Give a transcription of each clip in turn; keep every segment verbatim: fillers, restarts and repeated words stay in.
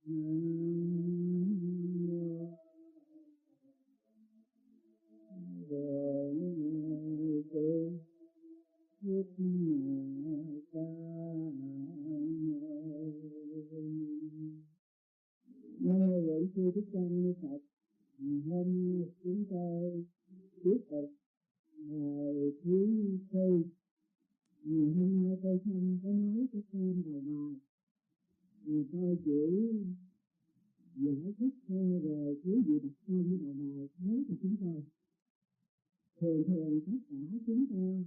Thưa Đức Tăng Phật, hôm chúng tôi tiếp tục ngày thứ tư. Ngày hôm nay tôi không có nói cái tên đầu bài, mà tôi chỉ giải thích thôi rồi quý vị đặt tên với đầu bài thế cho chúng tôi. Thường thường tất cả chúng ta,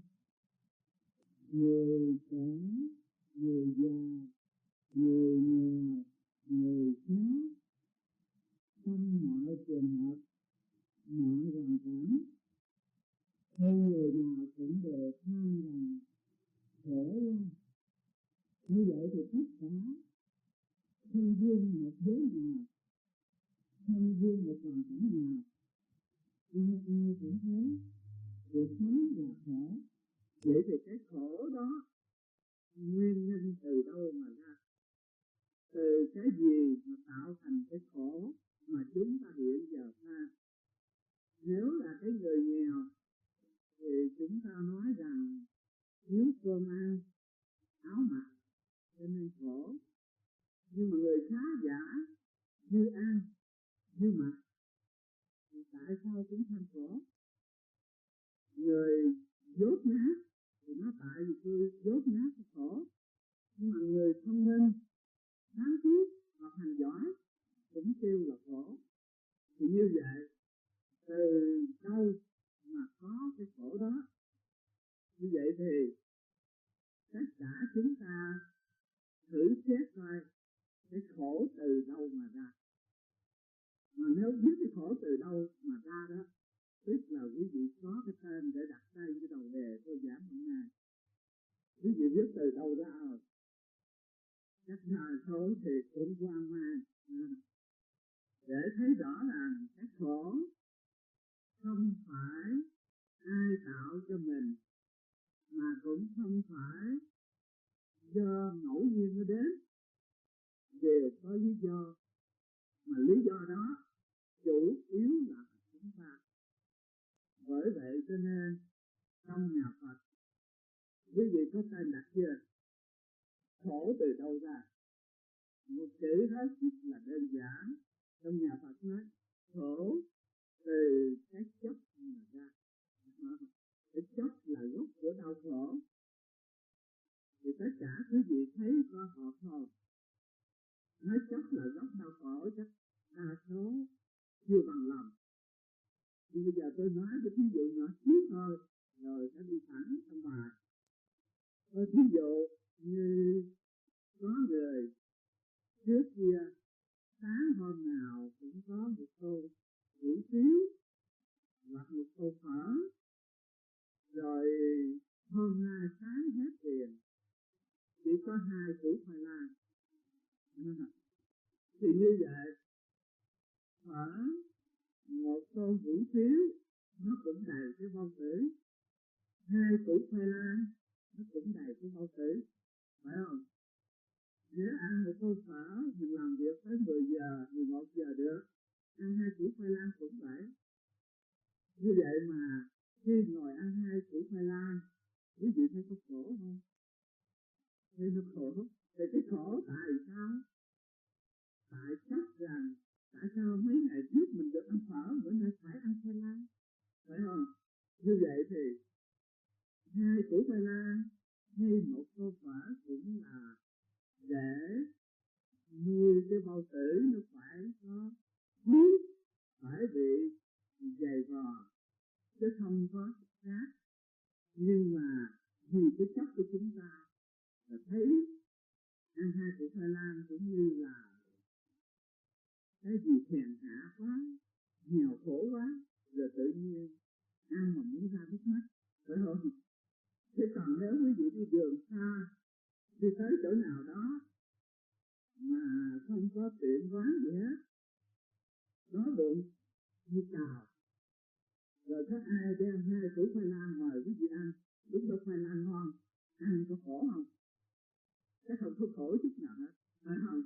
người trẻ, người già, người nghèo, người khá, trong mọi trường hợp, mọi hoàn cảnh, không người nào cũng đều than rằng khổ lắm. Như vậy thì tất cả không riêng một giới nào, không riêng một hoàn cảnh nào, ai ai cũng thấy cuộc sống là khổ. Vậy thì cái khổ đó nguyên nhân từ đâu mà ra? Từ cái gì mà tạo thành cái khổ mà chúng ta hiện giờ ra? Nếu là cái người nghèo thì chúng ta nói rằng thiếu cơm ăn, áo mặc cho nên khổ. Nhưng mà người khá giả, như ăn, như mặc, thì tại sao chúng thành khổ? Người dốt nát thì nó tại vì tôi dốt nát thì khổ. Nhưng mà người thông minh, sáng suốt, học hành giỏi cũng kêu là khổ. Thì như vậy, từ đâu mà có cái khổ đó? Như vậy thì tất cả chúng ta thử xét coi cái khổ từ đâu mà ra. Mà nếu biết cái khổ từ đâu mà ra đó, tức là quý vị có cái tên để đặt tên cái đầu đề tôi giảng hôm nay. Quý vị biết từ đâu ra rồi. Chắc đa số thì cũng hoang mang. Để thấy rõ rằng cái khổ không phải ai tạo cho mình, mà cũng không phải do ngẫu nhiên nó đến, đều có lý do. Mà lý do đó chủ yếu là chúng ta. Bởi vậy cho nên trong nhà Phật, quý vị có tên đặt chưa? Khổ từ đâu ra? Một chữ hết sức là đơn giản. Trong nhà Phật nói khổ từ cái chấp mà ra. Cái chấp là gốc của đau khổ. Thì tất cả quý vị thấy có hợp không? Nói chấp là gốc đau khổ, chắc đa số chưa bằng lòng. Nhưng bây giờ tôi nói cái ví dụ nhỏ xíu thôi, rồi sẽ đi thẳng trong bài. Tôi ví dụ như có người trước kia sáng hôm nào cũng có một tô hủ tiếu hoặc một tô phở, rồi hôm nay sáng hết tiền chỉ có hai củ khoai lang. Thì như vậy phở một tô hủ tiếu nó cũng đầy cái bao tử, hai củ khoai lang nó cũng đầy cái bao tử, phải không? Nếu ăn một tô phở mình làm việc tới mười giờ, mười một giờ được, ăn hai củ khoai lang cũng vậy. Như vậy mà khi ngồi ăn hai củ khoai lang, quý vị thấy có khổ không? Thấy nó khổ. Thì cái khổ tại sao? Tại chắc rằng tại sao mấy ngày trước mình được ăn phở, bữa nay phải ăn khoai lang, phải không? Như vậy thì hai củ khoai lang hay một tô phở cũng là để nuôi cái bao tử nó phải có huyết, phải bị dày vò, chứ không có khác. Nhưng mà vì cái chấp của chúng ta là thấy ăn hai củ khoai lang cũng như là cái gì thèm hạ quá, nghèo khổ quá, rồi tự nhiên ăn mà muốn ra nước mắt, phải không? Thế còn nếu quý vị đi đường xa, đi tới chỗ nào đó mà không có tiệm quán gì hết, đói bụng như cào, rồi có ai đem hai củ khoai lang mời quý vị ăn, đúng là khoai lang ngon, ăn có khổ không? Chắc không có khổ chút nào hết, phải không?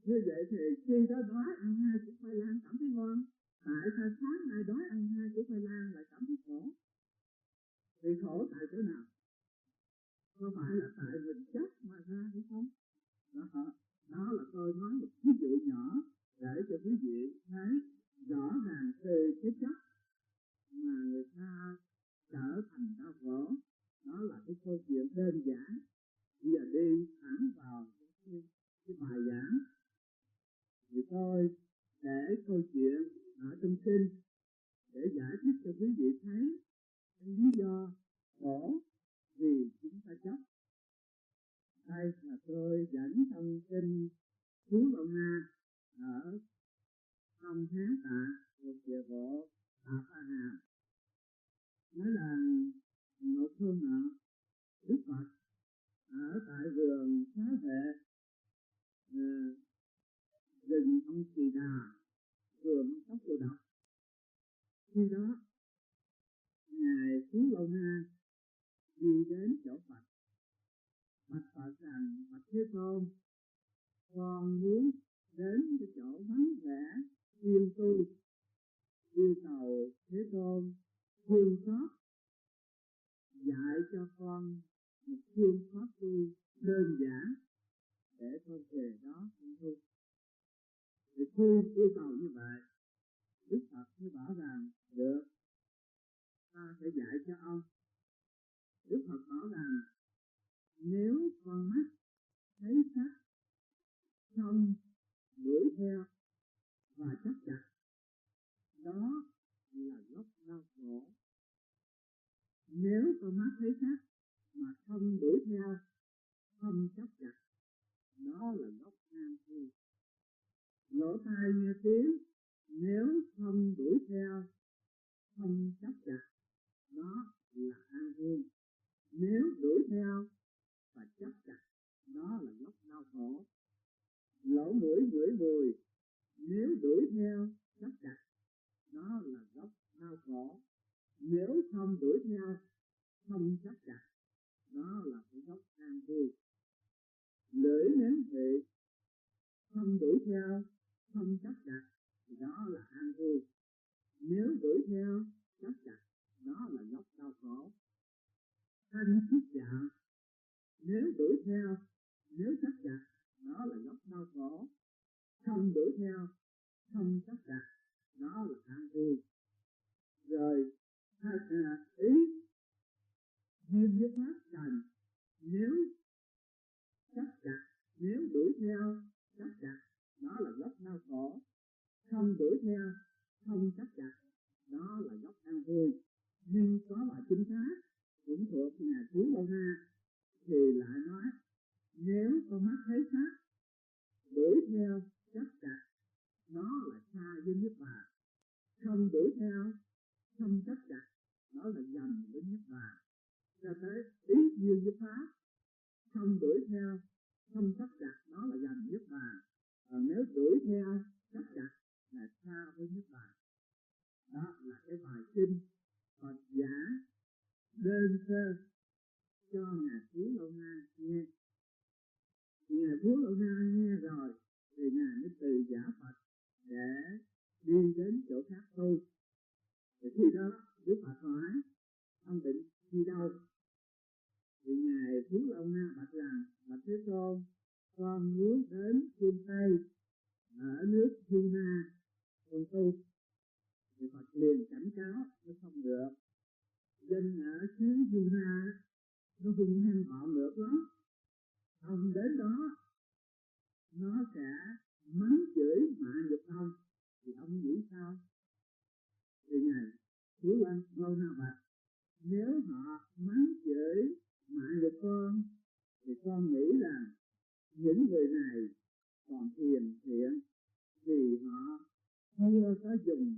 Như vậy thì khi đó đói ăn hai củ khoai lang cảm thấy ngon, tại sao sáng nay đói ăn hai củ khoai lang lại cảm thấy khổ? Thì khổ tại chỗ nào? Có phải là tại mình chấp mà ra hay không? Đó, đó là tôi nói một ví dụ nhỏ để cho quý vị thấy rõ ràng từ cái chấp mà người ta trở thành đau khổ. Đó là cái câu chuyện đơn giản. Bây giờ đi thẳng vào cái, cái bài giảng thì tôi để câu chuyện ở trong kinh để giải thích cho quý vị thấy cái lý do khổ vì chúng ta chấp. Đây là tôi dẫn trong kinh Phú Lâu Na ở trong tháng Tạ thuộc về bộ Tạ Pha Hà. Nói là một hôm nọ Đức Phật ở tại vườn xá vệ uh, rừng ông Kỳ Đà, vườn Tóc Đồ Độc. Khi đó ngài Phú Lâu Na đi đến chỗ Phật, bạch Phật rằng: bạch Thế Tôn, con muốn đến cái chỗ vắng vẻ yên tu, yêu cầu Thế Tôn thương xót dạy cho con một phương pháp tu đơn giản để con về đó con tu. Thì khi yêu cầu như vậy, Đức Phật mới bảo rằng: được, ta sẽ dạy cho ông. Đức Phật bảo rằng nếu con mắt thấy sắc không đuổi theo và chấp chặt, đó là gốc đau khổ. Nếu con mắt thấy sắc mà không đuổi theo, không chấp chặt, đó là gốc an vui. Lỗ tai nghe tiếng, nếu không đuổi theo, không chấp chặt, đó là an vui. Nếu đuổi theo và chấp chặt, đó là gốc đau khổ. Lỗ mũi ngửi mùi, nếu đuổi theo chấp chặt, đó là gốc đau khổ. Nếu không đuổi theo, không chấp chặt, đó là cái gốc an vui. Lưỡi nếm vị, không đuổi theo, không chấp chặt, đó là an vui. Nếu đuổi theo, chấp chặt, đó là gốc đau khổ. Thanh xúc chạm, nếu đuổi theo, nếu chấp chặt, đó là gốc đau khổ. Không đuổi theo, không chấp chặt, đó là an vui. Rồi à, ý duyên với pháp trần, nếu chấp chặt, nếu đuổi theo, chấp chặt, đó là gốc đau khổ. Không đuổi theo, không chấp chặt, đó là gốc an vui. Nhưng có bài kinh khác cũng thuộc ngài Phú Lâu Na thì lại nói: nếu con mắt thấy sắc đuổi theo chấp chặt, đó là xa với Niết Bàn. Không đuổi theo, không chấp chặt, đó là gần với Niết Bàn. Cho tới ý duyên với pháp, không đuổi theo, không chấp chặt, đó là gần Niết Bàn. Còn nếu đuổi theo, chấp chặt là xa với Niết Bàn. Đó là cái bài kinh Phật giảng đơn sơ cho ngài Phú Lâu Na nghe. Ngài Phú Lâu Na nghe rồi thì ngài mới từ giả Phật để đi đến chỗ khác tu. Thì khi đó Đức Phật hỏi: ông định đi đâu? Thì ngài Phú Lâu Na bạch rằng: bạch Thế Tôn, con muốn đến phương Tây ở nước China con tu. Thì Phật liền cảnh cáo: nó không được. Dân ở xứ China nó hung hăng bạo ngược lắm. Ông đến đó nó sẽ mắng chửi mạ nhục ông, thì ông nghĩ sao? Thì ngài Phú Lâu Na bạch: nếu họ mắng chửi mạ nhục con thì con nghĩ rằng những người này còn hiền thiện, vì họ chưa có dùng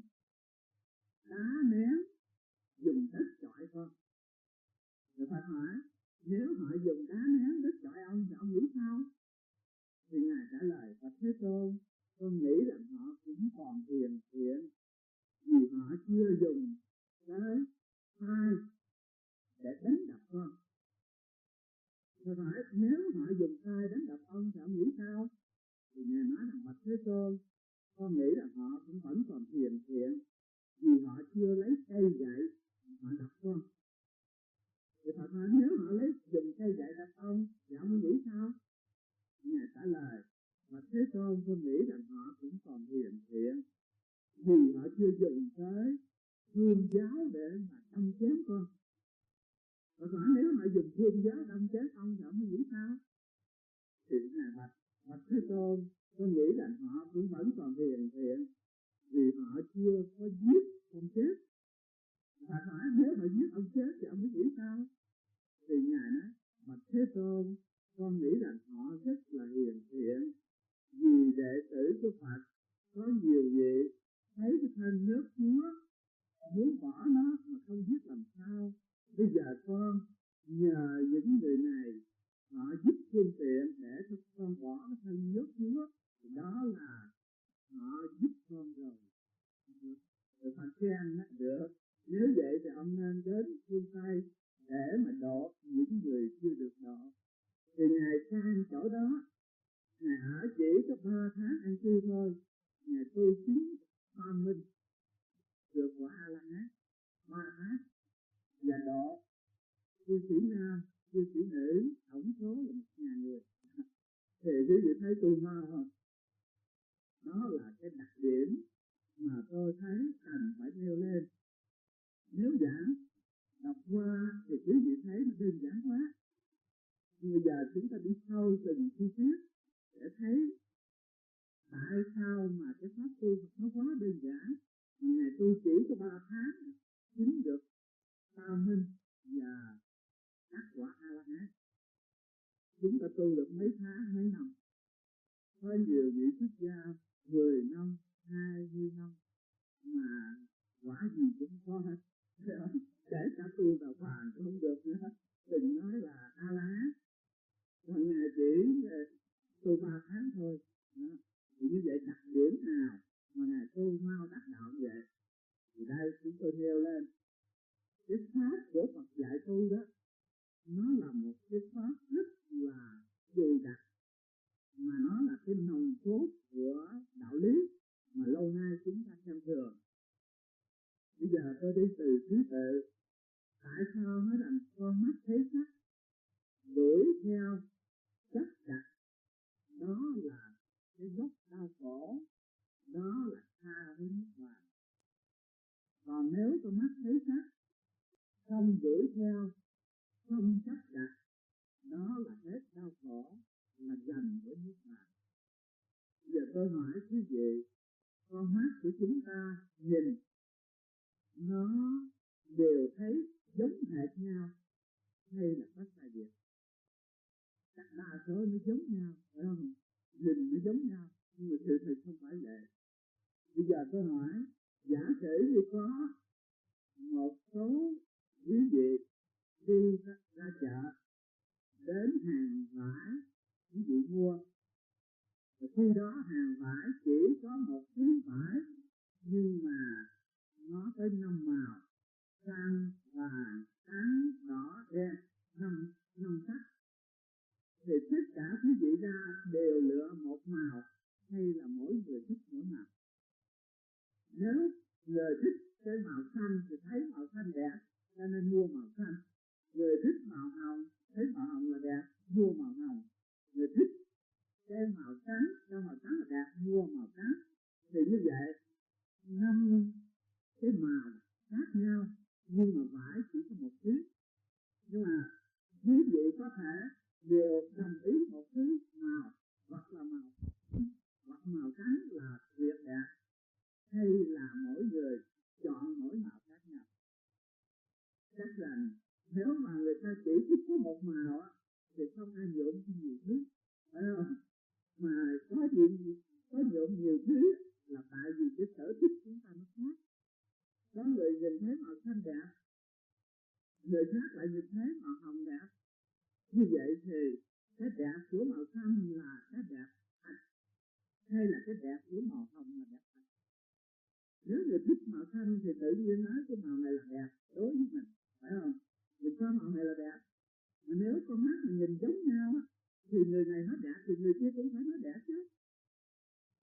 đá ném, dùng đất chọi con. Rồi Phật hỏi: nếu họ dùng đá ném đất chọi ông thì ông nghĩ sao? Thì ngài trả lời: Phật Thế Tôn, con nghĩ rằng họ cũng còn hiền thiện, vì họ chưa dùng cái tay để đánh đập con. Rồi hỏi: nếu họ dùng tay đánh đập ông thì ông nghĩ sao? Thì Ngài nói rằng bạch Thế Tôn, con nghĩ là họ cũng vẫn còn thiền thiện, vì họ chưa lấy cây gậy họ đập con. Thì Phật nói nếu họ lấy dùng cây gậy đập ông thì ông nghĩ sao? Ngài trả lời, bạch Thế Tôn, con nghĩ rằng họ cũng còn thiền thiện, vì họ chưa dùng tới thương giáo để mà đâm chém con. Phật hỏi nếu họ dùng thương giáo đâm chém ông thì ông nghĩ sao? Thì Ngài bạch, bạch Thế Tôn, con nghĩ rằng họ cũng vẫn còn thiền thiện, vì họ chưa có giết ông chết. Phật hỏi nếu họ giết ông chết thì ông mới nghĩ sao? Thì Ngài nói, bạch Thế Tôn, con nghĩ rằng họ rất là hiền thiện, vì đệ tử của Phật có nhiều vị thấy cái thân nước chúa muốn bỏ nó mà không biết làm sao. Bây giờ con nhờ những người này họ giúp phương tiện để cho con bỏ cái thân nước chúa, thì đó là họ giúp con rồi. Rồi Phật khen nó được. Nếu vậy thì ông nên đến phương Tây để mà độ những người chưa được độ. Thì Ngài sang chỗ đó, Ngài ở chỉ có ba tháng ăn cư thôi, Ngài tu chứng tam minh, được quả A La Hán ba tháng, và độ cư sĩ nam, cư sĩ nữ, tổng số là một ngàn người. Thì quý vị thấy tu ma không? Đó là cái đặc điểm mà tôi thấy cần phải nêu lên. Nếu giảng đọc qua thì quý vị thấy nó đơn giản quá. Bây giờ chúng ta đi sâu từng chi tiết để thấy tại sao mà cái pháp tu nó quá đơn giản. Ngày tu chỉ có ba tháng chứng được tam minh và các quả A La Hán. Chúng ta tu được mấy tháng, mấy năm. Có nhiều vị xuất gia mười năm, hai mươi năm mà quả gì cũng có hết. Kể cả tu đạo Phạn cũng không được nữa. Đừng nói là A La Hán. Còn Ngài chỉ tu ba tháng thôi. Đó. Thì như vậy đặc điểm nào mà Ngài tu mau đắc đạo vậy? Thì đây chúng tôi nêu lên. Cái pháp của Phật dạy tu đó, nó là một cái pháp rất là dày đặc, mà nó là cái nòng cốt của đạo lý mà lâu nay chúng ta xem thường. Bây giờ tôi đi từ thứ tự. Tại sao nói rằng con mắt thấy sắc đuổi theo chấp đặt, đó là cái gốc đau khổ, đó là tha với nước ngoài. Còn nếu con mắt thấy sắc không đuổi theo, không chấp đặt, đó là hết đau khổ, là dành với nước ngoài. Giờ tôi hỏi quý vị, con mắt của chúng ta nhìn nó đều thấy giống hệt nhau hay là có sai biệt? Các đa số nó giống nhau, phải không? Nhìn nó giống nhau, nhưng mà sự thật không phải vậy. Bây giờ tôi hỏi, giả sử như có một số quý vị đi ra chợ, đến hàng vải quý vị mua, và khi đó hàng vải chỉ có một thứ vải, nhưng mà nó tới năm màu: xanh, vàng, trắng, đỏ, đen, năm năm sắc. Thì tất cả quý vị ra đều lựa một màu, hay là mỗi người thích mỗi màu? Nếu người thích cái màu xanh thì thấy màu xanh đẹp, cho nên mua màu xanh. Người thích màu hồng, thấy màu hồng là đẹp, mua màu hồng. Người thích cái màu trắng, cho màu trắng là đẹp, mua màu trắng. Thì như vậy, năm cái màu khác nhau, nhưng mà vải chỉ có một thứ. Nhưng mà quý vị có thể đều đồng ý một thứ màu, hoặc là màu hoặc màu trắng là tuyệt đẹp, hay là mỗi người chọn mỗi màu khác nhau. Chắc rằng nếu mà người ta chỉ thích có một màu á, thì không ai nhuộm nhiều thứ, phải không? Mà có gì có nhuộm nhiều thứ là tại vì cái sở thích chúng ta nó khác. Có người nhìn thấy màu xanh đẹp, người khác lại nhìn thấy màu hồng đẹp. Như vậy thì cái đẹp của màu xanh là cái đẹp thật, hay là cái đẹp của màu hồng là đẹp thật? Nếu người thích màu xanh thì tự nhiên nói cái màu này là đẹp đối với mình, phải không? Mình cho màu này là đẹp. Mà nếu con mắt mình nhìn giống nhau á, thì người này nói đẹp thì người kia cũng phải nói đẹp chứ.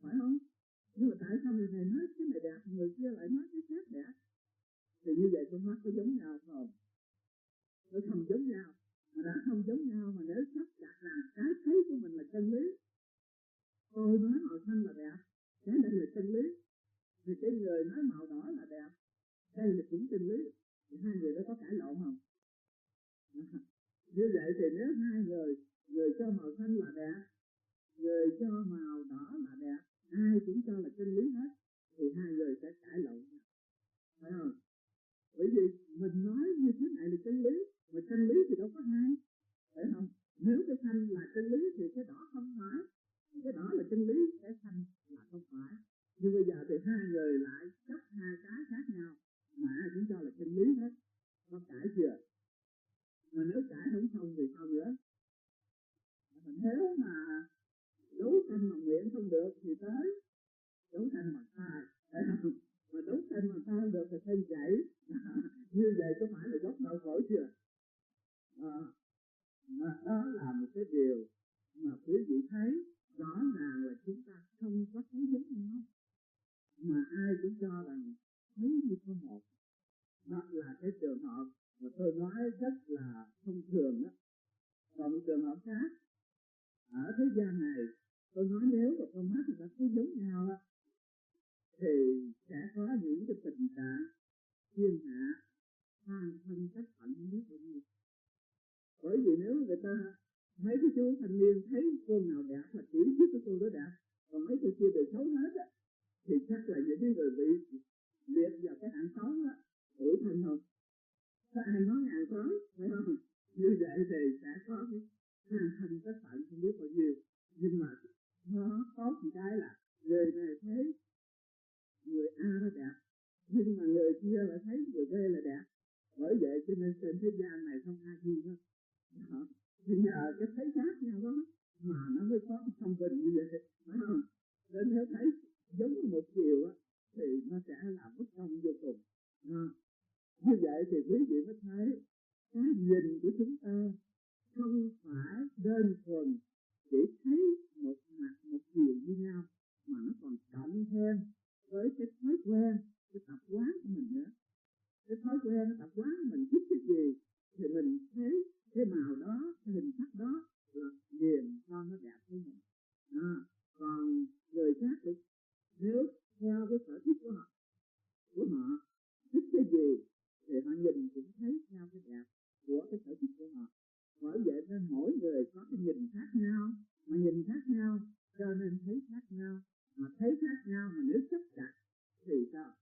phải không? Nhưng mà tại sao người này nói cái này đẹp, người kia lại nói cái khác đẹp? Thì như vậy con mắt có giống nhau không? Nó không giống nhau. Mà đã không giống nhau, mà nếu sắp đặt rằng cái thấy của mình là chân lý, tôi nói màu xanh là đẹp, cái này là chân lý, thì cái người nói màu đỏ là đẹp, đây là cũng chân lý, thì hai người đó có cãi lộn không? Như vậy thì nếu hai người, người cho màu xanh là đẹp, người cho màu đỏ là đẹp, ai cũng cho là chân lý hết, thì hai người sẽ cãi lộn nhau, phải không? Bởi vì mình nói như thế này là chân lý, mà chân lý thì đâu có hai, phải không? Nếu cái xanh là chân lý thì cái đỏ không phải, cái đỏ là chân lý, cái xanh là không phải. Nhưng bây giờ thì hai người lại chấp hai cái khác nhau, mà ai cũng cho là chân lý hết, có cãi chưa? Mà nếu cãi không xong thì sao nữa? Mà nếu mà đấu tranh mà nguyện không được thì tới đấu tranh bằng sai, phải không? Mà đấu tranh mà sai được thì thêm chảy. Như vậy có phải là gốc đau khổ chưa? À, mà đó là một cái điều mà quý vị thấy rõ ràng là chúng ta không có thấy giống nhau, mà ai cũng cho rằng thấy như có một. Đó là cái trường hợp mà tôi nói rất là thông thường đó. Còn một trường hợp khác, ở thế gian này, tôi nói nếu mà con mắt người ta thấy giống nhau á, thì sẽ có những cái tình trạng thiên hạ than thân trách phận không biết bao nhiêu. Bởi vì nếu người ta mấy cái chú thanh niên thấy cô nào đẹp là chỉ biết cái cô đó đẹp, còn mấy cái kia đều xấu hết á, thì chắc là những cái người bị liệt vào cái hạng xấu á, tuổi thân không? Có ai nói ngàn xấu, phải không? Như vậy thì sẽ có cái than thân trách phận không biết bao nhiêu. Nhưng mà nó có một cái là người này thấy người A nó đẹp, nhưng mà người kia lại thấy người B là đẹp. Bởi vậy cho nên trên thế gian này không ai gì đâu. Đó. Thì nhờ cái thấy khác nhau đó mà nó mới có cái thông bình như vậy, phải không? Nên nếu thấy giống một chiều á, thì nó sẽ làm bất công vô cùng. Đó. Như vậy thì quý vị mới thấy cái nhìn của chúng ta không phải đơn thuần chỉ thấy một mặt một chiều như nhau, mà nó còn cộng thêm với cái thói quen, cái tập quán của mình nữa. Cái thói quen, cái tập quán của mình thích cái gì thì mình thấy cái màu đó, cái hình sắc đó là liền cho nó đẹp với mình. À, còn người khác thì nếu theo cái sở thích của họ, của họ thích cái gì thì họ nhìn cũng thấy theo cái đẹp của cái sở thích của họ. Bởi vậy nên mỗi người có cái nhìn khác nhau, mà nhìn khác nhau cho nên thấy khác nhau, mà thấy khác nhau mà nếu chấp chặt thì sao?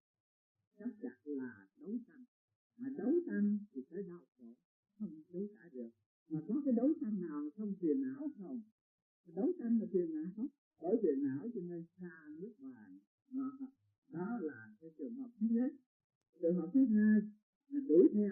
Chấp chặt là đấu tranh, mà đấu tranh thì phải đau khổ, không chối cãi được. Mà có cái đấu tranh nào mà không phiền não không? Đấu tranh là phiền não, bởi phiền não cho nên xa nước vàng. Đó, đó là cái trường hợp thứ nhất. Trường hợp thứ hai là đuổi theo.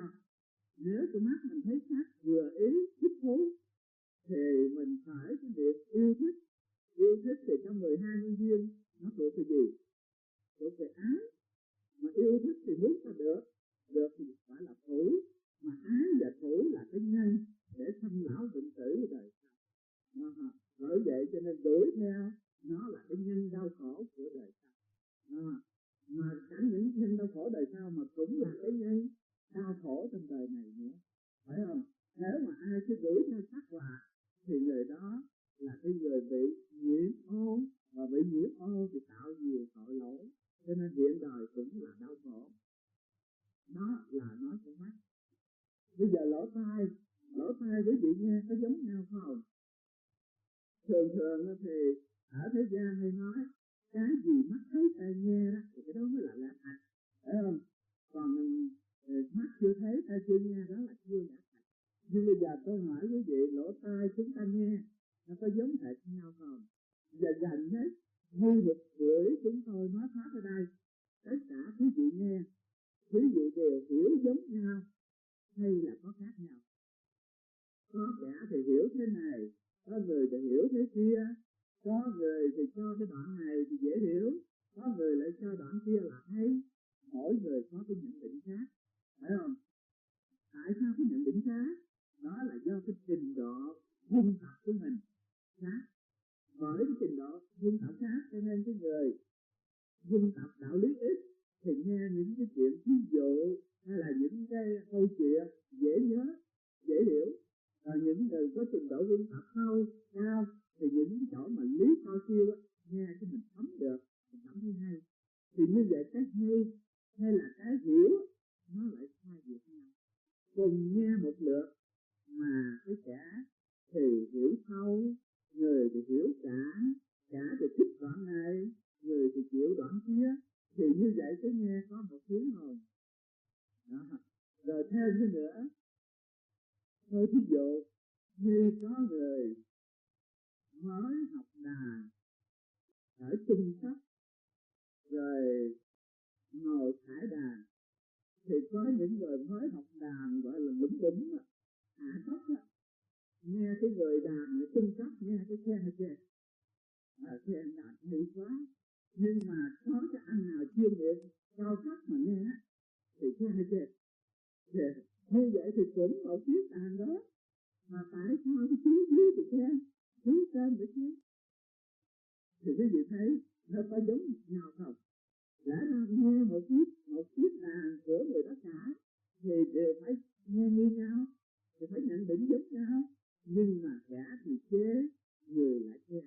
Nếu cái mắt mình thấy khác vừa ý, thích thú, thì mình phải cái việc yêu thích. Yêu thích thì trong mười hai nhân duyên nó thuộc về gì? Thuộc về ái. Mà yêu thích thì muốn ta được, được thì phải là thủ. Mà ái và thủ là cái nhân để sanh lão bệnh tử đời sau. À, bởi vậy cho nên đuổi theo nó là cái nhân đau khổ của đời sau. À, mà chẳng những nhân đau khổ đời sau mà cũng là cái nhân đau khổ trong đời này nữa, phải không? Nếu mà ai cứ đuổi theo sắc là thì người đó là cái người bị nhiễm ô, và bị nhiễm ô thì tạo nhiều tội lỗi, cho nên hiện đời cũng là đau khổ. Đó là nói con mắt. Bây giờ lỗ tai, lỗ tai với vị nghe có giống nhau không? Thường thường thì ở thế gian hay nói cái gì mắt thấy tai nghe đó thì cái đó mới là lẽ thật, phải không? Còn mắt chưa thấy tai chưa nghe đó là chưa lẽ thật. Nhưng bây giờ tôi hỏi quý vị, lỗ tai chúng ta nghe nó có giống hệt nhau không? Giờ gần hết như một buổi chúng tôi nói pháp ở đây, tất cả quý vị nghe, quý vị đều hiểu giống nhau hay là có khác nhau? Có kẻ thì hiểu thế này, có người thì hiểu thế kia, có người thì cho cái đoạn này thì dễ hiểu, có người lại cho đoạn kia là hay. Mỗi người có cái nhận định khác, phải không? Tại sao cái nhận định khác? Đó là do cái trình độ huân tập của mình khác. bởi cái trình độ dân tộc khác, cho nên cái người dân tộc đạo lý ít thì nghe những cái chuyện ví dụ hay là những cái câu chuyện dễ nhớ, dễ hiểu. Còn những người có trình độ dân tộc sâu cao thì những cái chỗ mà lý cao siêu á, nghe cái mình thấm được, mình cảm thấy hay. Thì như vậy cái hay hay là cái hiểu nó lại sai biệt nhau. Cùng nghe một lượt mà cái cả thì hiểu sâu, người thì hiểu cả, cả thì thích đoạn này, người thì chịu đoạn kia, thì như vậy cái nghe có một tiếng hồn. Đó. Rồi thêm cái nữa, tôi thí dụ như có người mới học đàn ở trung cấp rồi ngồi thải đàn, thì có những người mới học đàn gọi là lủng bủng hạ thấp á, nghe cái người đàn ở trung cấp nghe cái khen khen à, khen đàn hay quá, nhưng mà có cái anh nào chuyên nghiệp cao cấp mà nghe thì khen khen như vậy thì cũng một chiếc đàn đó, mà tại sao cái phía dưới thì khen, phía trên thì khen, thì cái gì thấy nó có giống nhau không? Lẽ ra nghe một chiếc một chiếc đàn của người đó cả thì đều phải nghe như nhau, thì phải nhận định giống nhau, nhưng mà kẻ thì chế, người lại khen.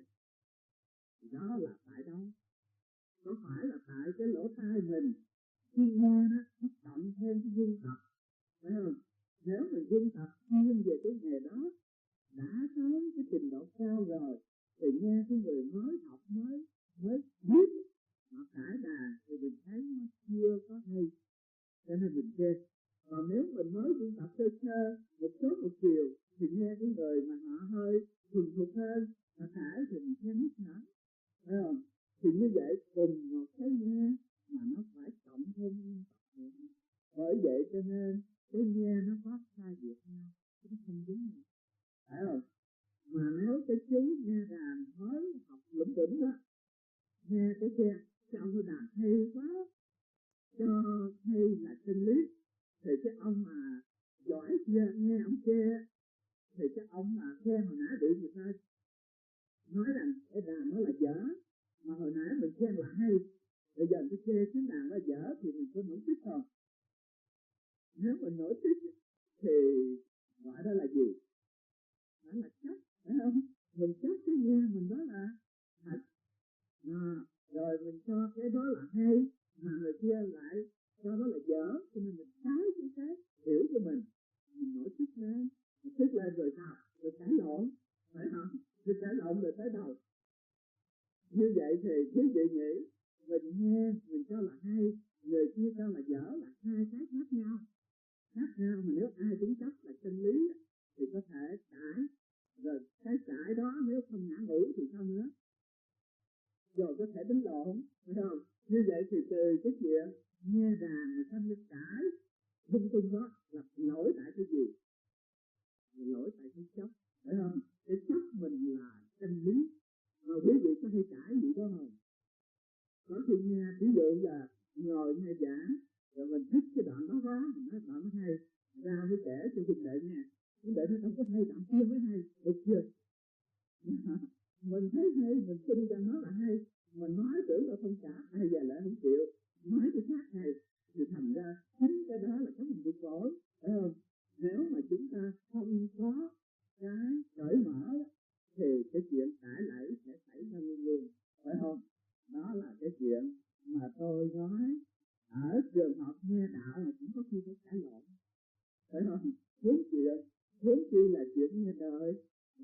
Đó là tại đâu? Có phải là tại cái lỗ tai mình khi nghe nó nó cộng thêm cái dân tập, phải không? Nếu mình dân tập chuyên về cái nghề đó, đã tới cái trình độ cao rồi, thì nghe cái người mới học mới mới biết mà cải đàn thì mình thấy nó chưa có hay, cho nên mình chê. Còn nếu mình mới dân tập sơ sơ một số một chiều thì nghe cái người mà họ hơi thuần thục hơn, họ cải thì mình nghe mất hẳn, phải không? Thì như vậy cùng một cái nghe mà nó phải cộng thêm dân tập nữa. Bởi vậy cho nên cái nghe nó có sai biệt nhau, chứ không đúng nhau, phải không? Mà nếu cái chú nghe đàn mới học lủng bủng đó, nghe cái kia sao cái đàn hay quá, cho hay là chân lý, thì cái ông mà giỏi kia nghe ông kia, thì cái ông mà khen hồi nãy bị người ta nói rằng cái đàn nó là dở, mà hồi nãy mình khen là hay, bây giờ cái chê cái đàn nó dở thì mình có nổi tích không? Nếu mình nổi tích thì gọi đó là gì? Đó là chấp, phải không? Mình chấp cái nghe mình đó là thật, à, rồi mình cho cái đó là hay, mà người kia lại cho đó là dở, cho nên mình trái cái cái hiểu của mình, mình nổi tức lên, mình tức lên rồi sao? Rồi cãi lộn, phải không? Rồi cãi lộn rồi tới đầu. Như vậy thì quý vị nghĩ, mình nghe mình cho là hay, người kia cho là dở là hai cái khác nhau, khác nhau. Mà nếu ai cũng chấp là chân lý thì có thể cãi, rồi cái cãi đó nếu không ngã ngũ thì sao nữa? Rồi có thể đánh lộn, phải không? Như vậy thì từ cái chuyện nghe đàn mà xong cái cãi lung tung đó là lỗi tại cái gì? Lỗi tại cái chấp, phải không? Cái chấp mình là chân lý. Mà quý vị có hay cãi gì đó không? Có khi nghe, ví dụ là ngồi nghe giảng, rồi mình thích cái đoạn đó quá, mình nói đoạn nó hay, ra với kể cho huynh đệ nghe, huynh đệ nó không có hay, đoạn kia mới hay, được chưa? Mình thấy hay, mình tin rằng nó là hay, mình nói tưởng là không trả, ai giờ lại không chịu, nói cái khác hay, thì thành ra chính cái đó là cái mình bị lỗi, phải không? Nếu mà chúng ta không có cái cởi mở thì cái chuyện cãi lẫy sẽ xảy ra luôn luôn, phải không? Đó là cái chuyện mà tôi nói ở trường học nghe đạo là cũng có khi phải cãi lộn, phải không? Huống chuyện, huống chi là chuyện nghe đời.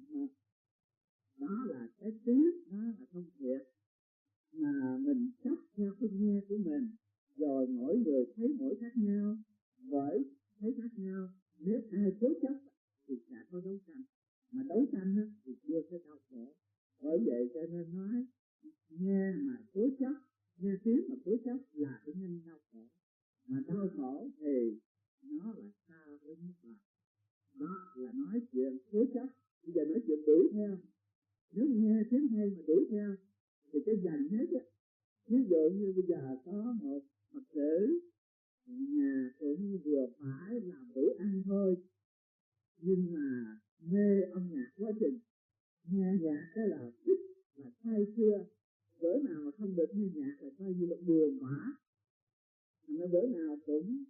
Đó là cái tiếng, đó là không thiệt, mà mình chấp theo cái nghe của mình, rồi mỗi người thấy mỗi khác nhau, bởi thấy khác nhau. Nếu ai cố chấp thì sẽ có đấu tranh, mà đấu tranh thì chưa sẽ đau khổ. Bởi vậy cho nên nói nghe mà cố chấp, nghe tiếng mà cố chấp là cái nhân đau khổ, mà đau khổ thì nó là xa với mức lạc. Đó là nói chuyện cố chấp. Bây giờ nói chuyện đuổi theo, nếu nghe tiếng hay mà đuổi theo thì cái dành hết á. Ví dụ như bây giờ có một Phật tử nhà cũng vừa phải làm đủ ăn thôi, nhưng mà mê âm nhạc quá trình, nghe nhạc cái là thích là say xưa, bữa nào mà không được nghe nhạc là coi như là buồn bã. Mà bữa nào cũng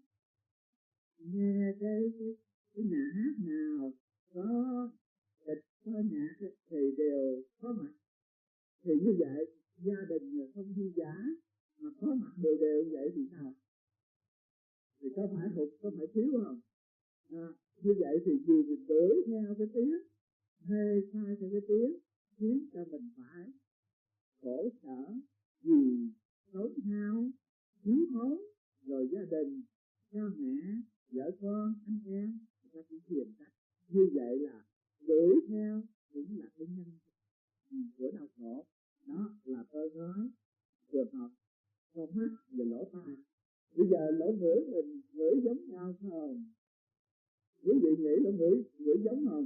nghe cái cái, cái nhà hát nào có kịch có nhạc thì đều có mặt. Thì như vậy gia đình không dư giả mà có mặt đều đều vậy thì sao? Thì có phải hụt, có phải thiếu không? À, như vậy thì vì mình đuổi theo cái tiếng, mê sai theo cái tiếng, khiến cho mình phải khổ sở, vì tốn hao, thiếu thốn, rồi gia đình, cha mẹ, vợ con, anh em, người ta cũng tìm cách. Như vậy là đuổi theo cũng là cái nhân của đau khổ. Đó là tôi nói trường hợp con mắt và lỗ tai. Bây giờ lỗ mũi mình ngửi giống nhau không? Quý vị nghĩ lỗ mũi ngửi giống không?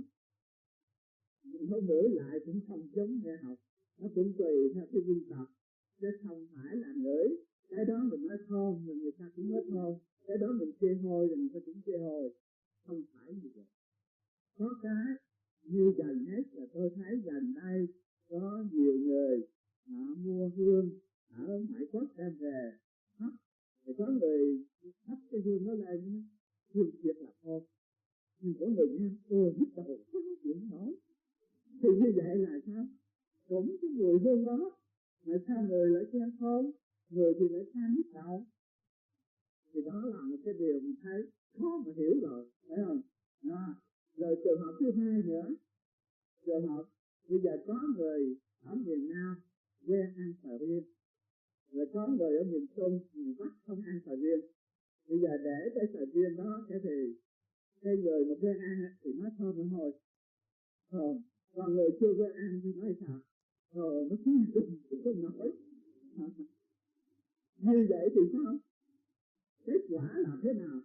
Lỗ mũi lại cũng không giống nghe học. Nó cũng tùy theo cái dân tộc, chứ không phải là ngửi cái đó mình nói thơm rồi người ta cũng nói thơm, cái đó mình chê hôi rồi người ta cũng chê hôi. Không phải như vậy. Có cái như gần hết là tôi thấy gần đây có nhiều người họ mua hương ở Hải Quốc đem về thắp, thì có người thắp cái hương nó lên, hương thiệt là thơm, nhưng có người nghe ôi nhức đầu không chịu nổi. Thì như vậy là sao? Cũng cái mùi hương đó mà sao người lại khen thơm, người thì lại khen nhức đầu. Thì đó là một cái điều mình thấy khó mà hiểu rồi, phải không? À, rồi trường hợp thứ hai nữa, trường hợp bây giờ có người ở miền Nam quen ăn sầu riêng, rồi có người ở miền Trung, miền Bắc không ăn sầu riêng. Bây giờ để cái sầu riêng đó cái thì cái người mà quen ăn thì nói thơm hơn thôi, thơm. Còn người chưa quen ăn thì nói sao? Ờ, nó cứ đừng có nổi. Như vậy thì sao? Kết quả là thế nào?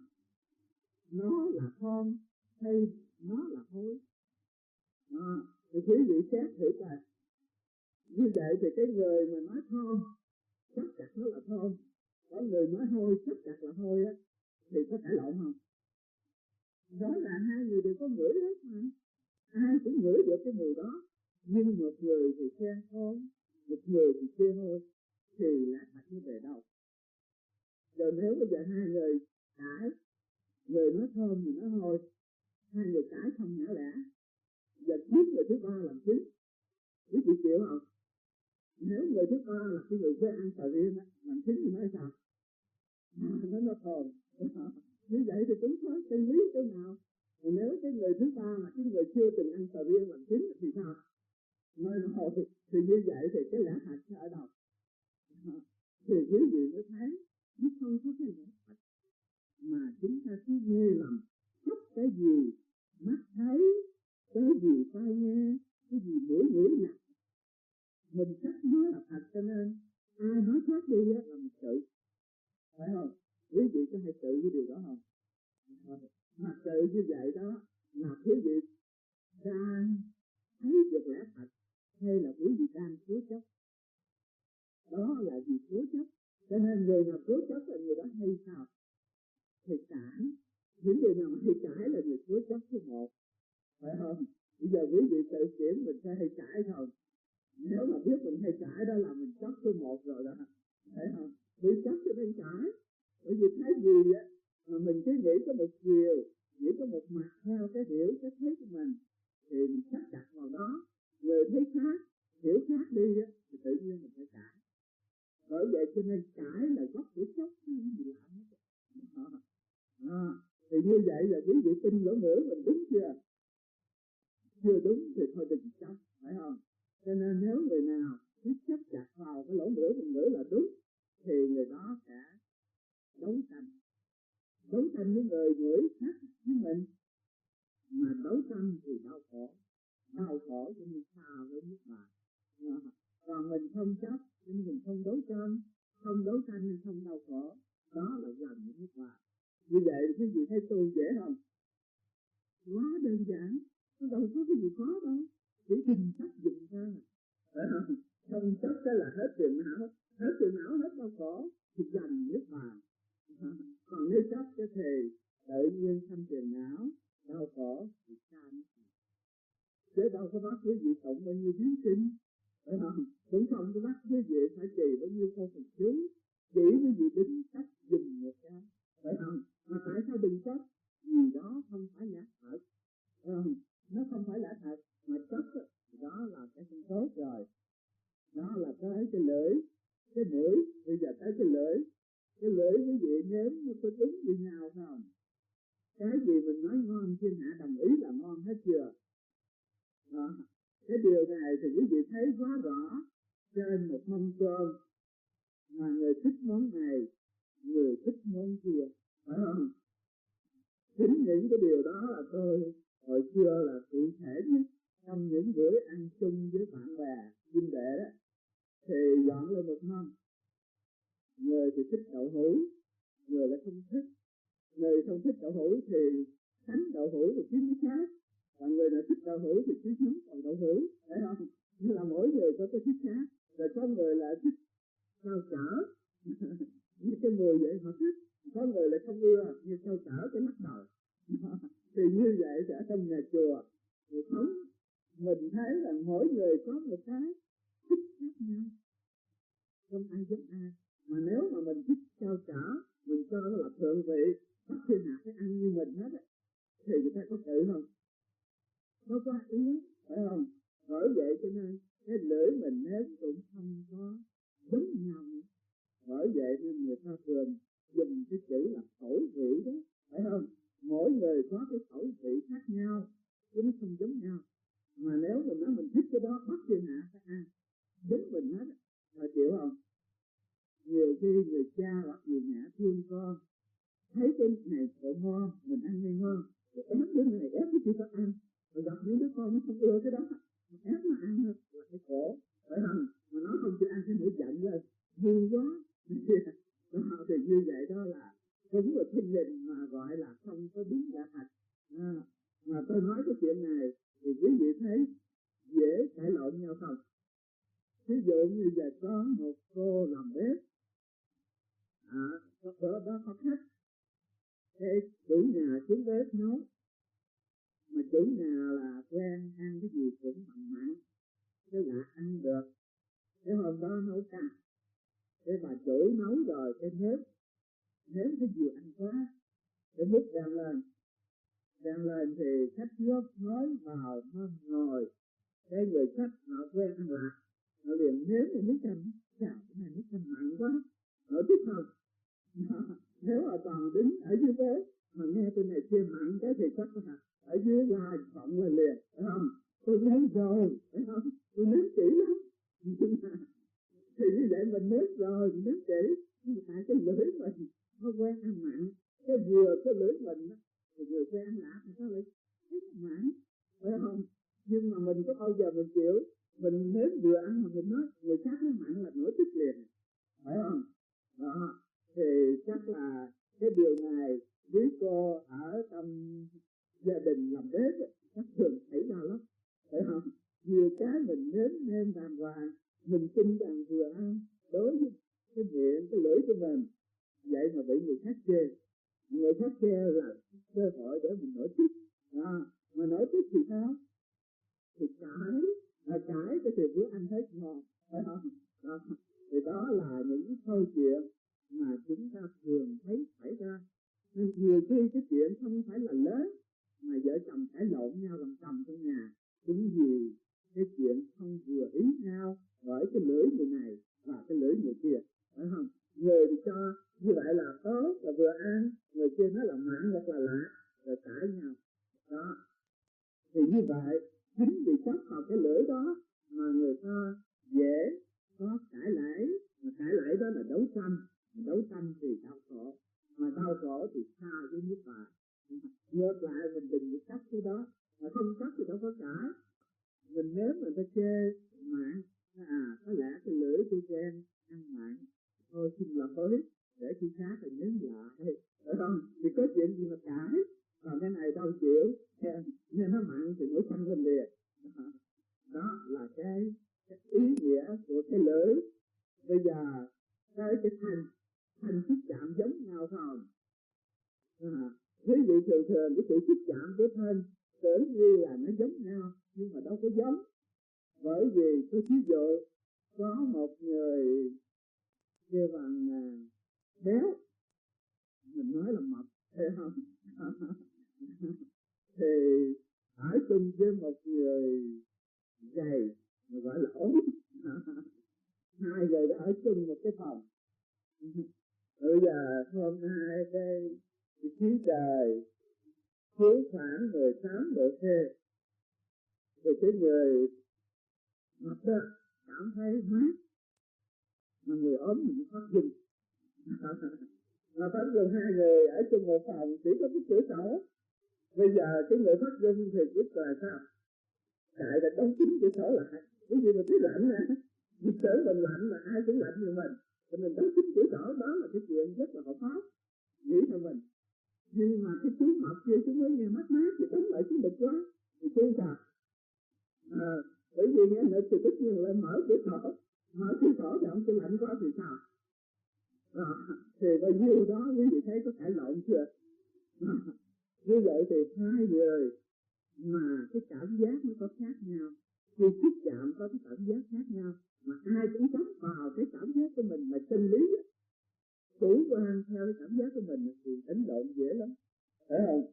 Nó là thơm hay nó là hôi? À, thì quý vị xét thử coi. Như vậy thì cái người mà nói thơm chắc chắn nó là thơm, có người nói hôi chắc chắn là hôi á, thì có cãi lộn không? Đó là hai người đều có ngửi hết mà, ai cũng ngửi được cái mùi đó, nhưng một người thì khen thơm, một người thì chê hôi, thì lại thật như về đâu? Rồi nếu bây giờ hai người cãi, người nói thơm thì nói hôi, hai người cãi không nhỏ lẽ, giờ biết người thứ ba làm chứng, quý vị chịu không? Nếu người thứ ba là cái người quen ăn sầu riêng làm chứng thì nói sao? À, nó nó thơm. Như vậy thì cũng có chân lý chỗ nào? Còn nếu cái người thứ ba là cái người chưa từng ăn sầu riêng làm chứng thì sao? Nói hồi thì như vậy thì cái lẽ thật sẽ ở đâu? Thì quý vị mới thấy nó không có cái lẽ thật, mà chúng ta cứ mê lầm chấp cái gì mắt thấy, cái gì tai nghe, cái gì mũi ngửi nặng, mình chắc nó là thật, cho nên ai nói khác đi là mình tự, phải không? Quý vị có hay tự cái điều đó không? Mà tự như vậy đó là quý vị đang thấy được lẽ thật, hay là quý vị đang cố chấp? Đó là gì cố chấp? Cho nên người nào cố chấp là người đó hay sao? Thì cãi. Những người nào hay cãi là người cố chấp thứ một, phải không? Bây giờ quý vị tự kiểm mình sẽ hay cãi không? Nếu mà biết mình hay cãi đó là mình chấp thứ một rồi đó, phải không? Vì chấp cho nên cãi. Bởi vì thấy gì á mà mình cứ nghĩ có một chiều, nghĩ có một mặt theo cái hiểu, cái thấy của mình, thì mình chấp đặt vào đó. Người thấy khác, hiểu khác đi á, thì tự nhiên mình phải cãi. Bởi vậy cho nên cãi là gốc của chấp, không gì lạ hết. À, thì như vậy là quý vị tin lỗ mũi mình đúng chưa? Chưa đúng thì thôi đừng chấp, phải không? Cho nên nếu người nào cứ chấp chặt vào cái lỗ mũi mình ngửi là đúng, thì người đó sẽ đấu tranh. Đấu tranh với người ngửi khác với mình, mà đấu tranh thì đau khổ, đau khổ cho nên xa với nước bạn. Còn mình không chấp, nên mình không đấu tranh, không đấu tranh nên không đau khổ, đó là gần với nước bạn. Như vậy quý vị thấy tu dễ không? Quá đơn giản, nó đâu có cái gì khó đâu, chỉ đừng chấp dụng ra, phải không? Không chấp cái là hết phiền não, hết phiền não hết đau khổ thì gần nước bạn. Còn nếu chấp cái thì tự nhiên sanh phiền não, đau khổ thì xa nước bạn. Chứ đâu có bắt quý vị tụng bao nhiêu biến sinh, phải không? Cũng không có bắt quý vị phải trì bao nhiêu câu thần chú, chỉ quý vị đứng cách dùm một cái, phải không? Mà tại sao đừng chấp? Vì đó không phải là thật, phải không? Nó không phải là thật, mà chấp đó là cái không tốt rồi. Đó là cái cái lưỡi, cái mũi, bây giờ tới cái lưỡi. Cái lưỡi quý vị nếm nó có đúng như nhau không? Cái gì mình nói ngon thiên hạ đồng ý là ngon hết chưa? Đó. Cái điều này thì quý vị thấy quá rõ trên một mâm cơm, mà người thích món này, người thích món kia, phải không? Chính những cái điều đó là tôi hồi xưa là cụ thể nhất trong những bữa ăn chung với bạn bè huynh đệ đó, thì dọn lên một mâm, người thì thích đậu hũ, người lại không thích. Người không thích đậu hũ thì tránh đậu hũ thì kiếm cái khác, và người nào thích đậu hũ thì cứ nhắm vào đậu hũ, phải không? Như là mỗi người có cái thích khác. Rồi có người lại thích rau chả như cái mùi vậy họ thích, có người lại không ưa như rau chả cái lắc đầu. Thì như vậy ở trong nhà chùa người sống, mình thấy là mỗi người có một cái thích khác nhau, không ai giống ai. Mà nếu mà mình thích rau chả, mình cho nó là thượng vị, tất thiên hạ cái ăn như mình hết á, thì người ta có tự không? Nó có ý, phải không? Bởi vậy cho nên cái lưỡi mình nếm cũng không có giống nhau. Bởi vậy nên người ta thường dùng cái chữ là khẩu vị đó, phải không? Mỗi người có cái khẩu vị khác nhau, chứ nó không giống nhau. Mà nếu mình nói mình thích cái đó, bắt thiên hạ phải ăn giống mình hết, là chịu không? Nhiều khi người cha hoặc người mẹ thương con, thấy cái này cậu ngon, mình ăn ngay ngon, rồi ép đứa này ép cái chữ ta ăn, rồi gặp những đứa con nó không ưa cái đó, ép nó ăn là cái khổ, phải không? Mà nó không chịu ăn cái nỗi giận lên, vui quá. Đó, thì như vậy đó là cũng là thiên đình mà gọi là không có đúng lẽ thật. À, mà tôi nói cái chuyện này thì quý vị thấy dễ cãi lộn nhau không? Ví dụ như giờ có một cô làm bếp, à, đó, đó có khách, cái chủ nhà xuống bếp nấu, mà chủ nhà là quen ăn cái gì cũng mặn mặn, cái lạ ăn được. Cái hôm đó nấu canh, cái bà chủ nấu rồi cái nếm, nếm cái gì ăn quá, cái múc đem lên, đem lên thì khách góp nói vào mâm ngồi, cái người khách họ quen ăn lạ, họ liền nếm cái nước canh, chào cái này nước canh mặn quá, họ thích không? Nếu mà toàn đứng ở dưới bếp mà nghe cái này kia mặn cái thì chắc là ở dưới là vọng lên liền, phải không? Tôi nếm rồi, phải không? Tôi nếm kỹ lắm. Thì như vậy mình nếm rồi, mình nếm kỹ, nhưng mà tại cái lưỡi mình nó quen ăn mặn, cái vừa cái lưỡi mình đó, thì vừa quen ăn lạ thì nó lại thích mặn, phải không? Nhưng mà mình có bao giờ mình chịu, mình nếm vừa ăn mà mình nói người khác nói mặn là nổi tức liền, phải không? Đó, thì chắc là cái điều này quý cô ở trong gia đình làm bếp chắc thường xảy ra lắm, phải không? Nhiều cái mình nếm nêm đàng hoàng, mình tin rằng vừa ăn đối với cái miệng, cái lưỡi của mình, vậy mà bị người khác chê, người khác chê là cơ hội để mình nổi tức. À, mà nổi tức thì sao? Thì cãi, là cãi cái thì bữa ăn hết ngon, phải không? Đó. Thì đó là những cái câu chuyện mà chúng ta thường thấy xảy ra. Nên nhiều khi cái chuyện không phải là lớn, mà vợ chồng cãi lộn nhau làm chồng trong nhà, cũng vì cái chuyện không vừa ý nhau bởi cái lưỡi người này và cái lưỡi người kia, phải không? Người thì cho như vậy là tốt, là vừa ăn, người kia nói là mặn hoặc là lạ, rồi cãi nhau. Đó, thì như vậy chính vì chấp vào cái lưỡi đó mà người ta dễ có cãi lãi, mà cãi lãi đó là đấu tranh, mà đấu tranh thì đau khổ, mà đau khổ thì xa với nước bà. Ngược lại mình đừng có chấp cái đó, mà không chấp thì đâu có cãi. Mình nếu mà ta chê mặn, à có lẽ cái lưỡi tôi quen ăn mặn, thôi xin lỗi, để khi khác thì nếm lại, phải không? Thì có chuyện gì mà cãi, còn cái này đâu chịu, nghe nó mặn thì nổi xanh lên liền. Đó là cái, cái ý nghĩa của cái lưỡi. Bây giờ tới cái thanh, thanh xúc chạm giống nhau không? À, ví dụ thường thường cái sự xúc chạm của thanh tưởng như là nó giống nhau, nhưng mà đâu có giống. Bởi vì tôi ví dụ có một người kêu bằng béo, mình nói là mập, thấy không? Thì ở chung với một người gầy, mà gọi là ốm. Hai người đã ở chung một cái phòng. Bây giờ hôm nay cái khí trời xuống khoảng mười tám độ C, thì cái người mập đó cảm thấy mát, mà người ốm thì phát run. Mà phát run hai người ở chung một phòng chỉ có cái cửa sổ. Bây giờ cái người phát run thì biết là sao? Chạy là đóng kín cửa sổ lại. Cái gì mà thấy lạnh nè, mình tưởng mình lạnh là ai cũng lạnh như mình, thì mình đóng kín cửa sổ, đó là cái chuyện rất là hợp pháp, nghĩ cho mình. Nhưng mà cái chú mập kia chú mới nghe mát mát thì đóng lại chú bực quá, thì chú sao? À, bởi vì nghe nữa thì tất nhiên là mở cửa sổ, mở cửa sổ thì ông cứ lạnh quá thì sao? À, thì bao nhiêu đó quý vị thấy có cãi lộn chưa? À, như vậy thì hai người mà cái cảm giác nó có khác nhau, khi xúc chạm có cái cảm giác khác nhau, mà ai cũng chấp vào cái cảm giác của mình mà chân lý chủ quan theo cái cảm giác của mình thì đánh lộn dễ lắm, phải không?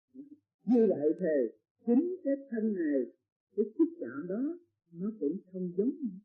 Như vậy thì chính cái thân này, cái xúc chạm đó nó cũng không giống nhau.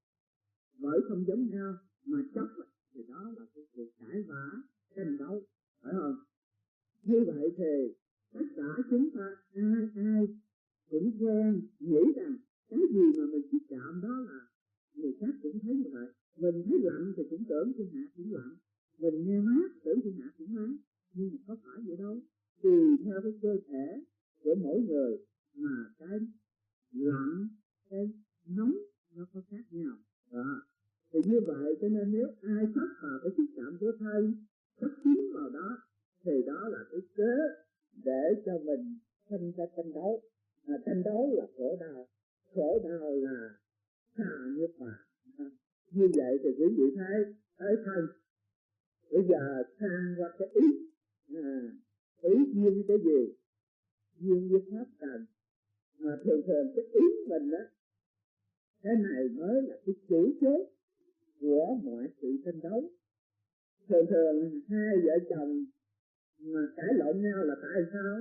Bởi không giống nhau mà chấp thì đó là cái cuộc cãi vã, tranh đấu, phải không? Như vậy thì tất cả chúng ta ai ai cũng quen nghĩ rằng cái gì mà mình xúc chạm đó là người khác cũng thấy như vậy. Mình thấy lạnh thì cũng tưởng thiên hạ cũng lạnh, mình nghe mát tưởng thiên hạ cũng mát, nhưng mà có phải vậy đâu. Tùy theo cái cơ thể của mỗi người mà cái lạnh, cái nóng nó có khác nhau. Đó. Thì như vậy cho nên nếu ai chấp vào cái xúc chạm của thân, chấp kín vào đó, thì đó là cái cớ để cho mình sinh ra tranh đấu. À, tranh đấu là khổ đau, khổ đau là xa niết bàn. À, như vậy thì quý vị thấy thấy thân. Bây giờ sang qua cái ý, à, ý duyên cái gì? Duyên với pháp trần. Mà thường thường cái ý mình á, cái này mới là cái chủ chốt của mọi sự tranh đấu. Thường thường hai vợ chồng mà cãi lộn nhau là tại sao?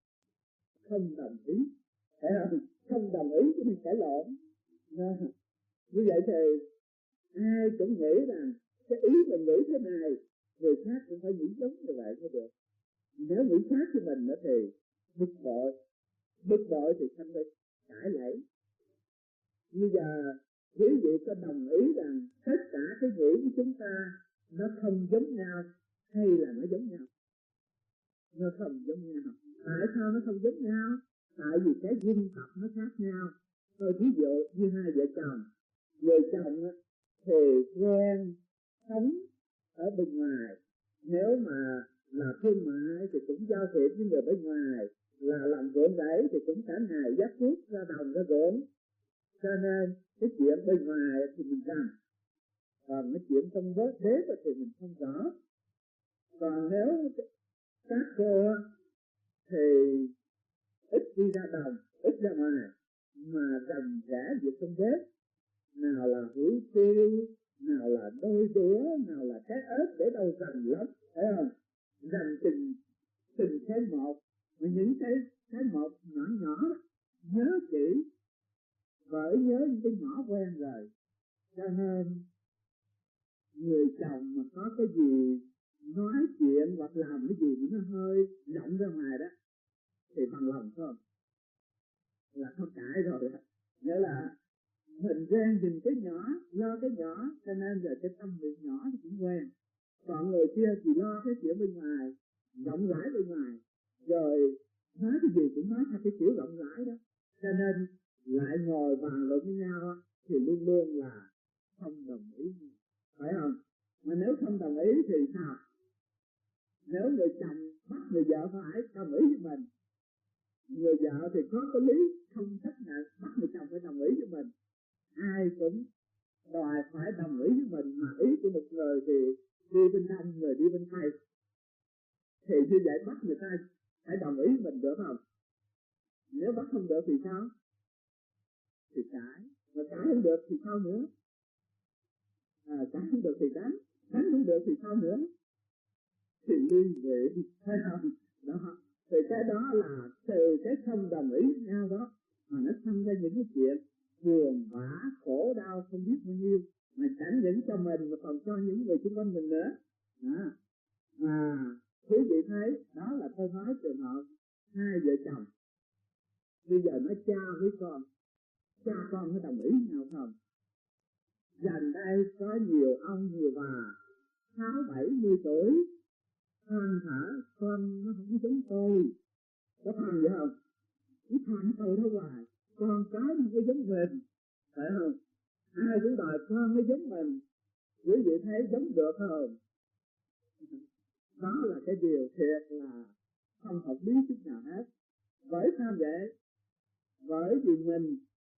Không đồng ý, phải không? Không đồng ý cho nên cãi lộn. Như vậy thì ai cũng nghĩ rằng cái ý mình nghĩ thế này, người khác cũng phải nghĩ giống như vậy mới được. Nếu nghĩ khác với mình nữa thì bực bội, bực bội thì không được cãi lẫy. Bây giờ quý vị có đồng ý rằng tất cả cái nghĩ của chúng ta nó không giống nhau hay là nó giống nhau? Nó không giống nhau. Tại sao nó không giống nhau? Tại vì cái duyên tập nó khác nhau. Thôi ví dụ như hai vợ chồng, người chồng thì quen sống ở bên ngoài, nếu mà là thương mại thì cũng giao thiệp với người bên ngoài, là làm ruộng rẫy thì cũng cả ngày dắt cuốc ra đồng ra ruộng. Cho nên cái chuyện bên ngoài thì mình làm, còn cái chuyện trong vớt đế thì mình không rõ. Còn nếu các cô thì ít đi ra đồng, ít ra ngoài, mà rành rẽ việc trong bếp, nào là hủ tiêu, nào là đôi đũa, nào là cái ớt, để đâu rành lắm, thấy không? Rành từng từng cái một, mà những cái cái một nhỏ nhỏ đó, nhớ kỹ, bởi nhớ những cái nhỏ quen rồi. Cho nên người chồng mà có cái gì nói chuyện hoặc làm cái gì nó hơi rộng ra ngoài đó thì bằng lòng không? Là có cãi rồi đó. Nghĩa là mình quen nhìn cái nhỏ, lo cái nhỏ, cho nên giờ cái tâm việc nhỏ thì cũng quen. Còn người kia chỉ lo cái chuyện bên ngoài, rộng rãi bên ngoài, rồi nói cái gì cũng nói theo cái kiểu rộng rãi đó. Cho nên lại ngồi bàn luận với nhau thì luôn luôn là không đồng ý, phải không? Mà nếu không đồng ý thì sao? Nếu người chồng bắt người vợ phải đồng ý với mình, người vợ thì có cái lý không chấp nhận bắt người chồng phải đồng ý với mình, ai cũng đòi phải đồng ý với mình, mà ý của một người thì đi bên đông, người đi bên tây, thì như vậy bắt người ta phải đồng ý với mình được không? Nếu bắt không được thì sao? Thì cãi, mà cãi không được thì sao nữa? À, cãi không được thì đánh, đánh không được thì sao nữa? Thì ly dị, thấy không? Đó, thì cái đó là từ cái không đồng ý nhau đó mà nó sinh ra những cái chuyện buồn bã, khổ đau không biết bao nhiêu, mà chẳng những cho mình mà còn cho những người xung quanh mình nữa. Đó. À, quý vị thấy đó là tôi nói trường hợp hai vợ chồng bây giờ nói cha với con, cha con có đồng ý nhau không? Gần đây có nhiều ông nhiều bà sáu bảy mươi tuổi than thở con nó không giống tôi, có than vậy không? Cái than tôi đó hoài, con cái nó có giống mình, phải không? Ai cũng đòi con nó giống mình, quý vị thấy giống được không? Đó là cái điều thiệt là không hợp lý chút nào hết. Bởi sao vậy? Bởi vì mình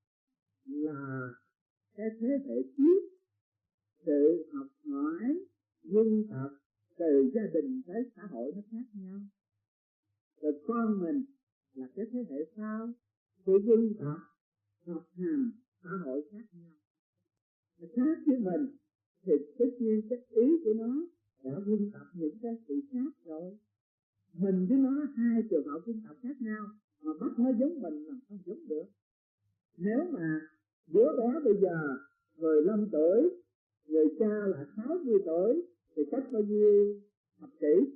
là cái thế hệ trước, sự học hỏi dân tộc từ gia đình tới xã hội nó khác nhau. Rồi con mình là cái thế hệ sau của dân tộc học hành xã hội khác nhau. Khác với mình thì tất nhiên cái ý của nó đã dân tộc những cái sự khác rồi. Mình với nó hai trường hợp dân tộc khác nhau mà bắt nó giống mình là không giống được. Nếu mà đứa bé bây giờ mười lăm tuổi, người cha là sáu mươi tuổi thì cách bao nhiêu thập kỷ?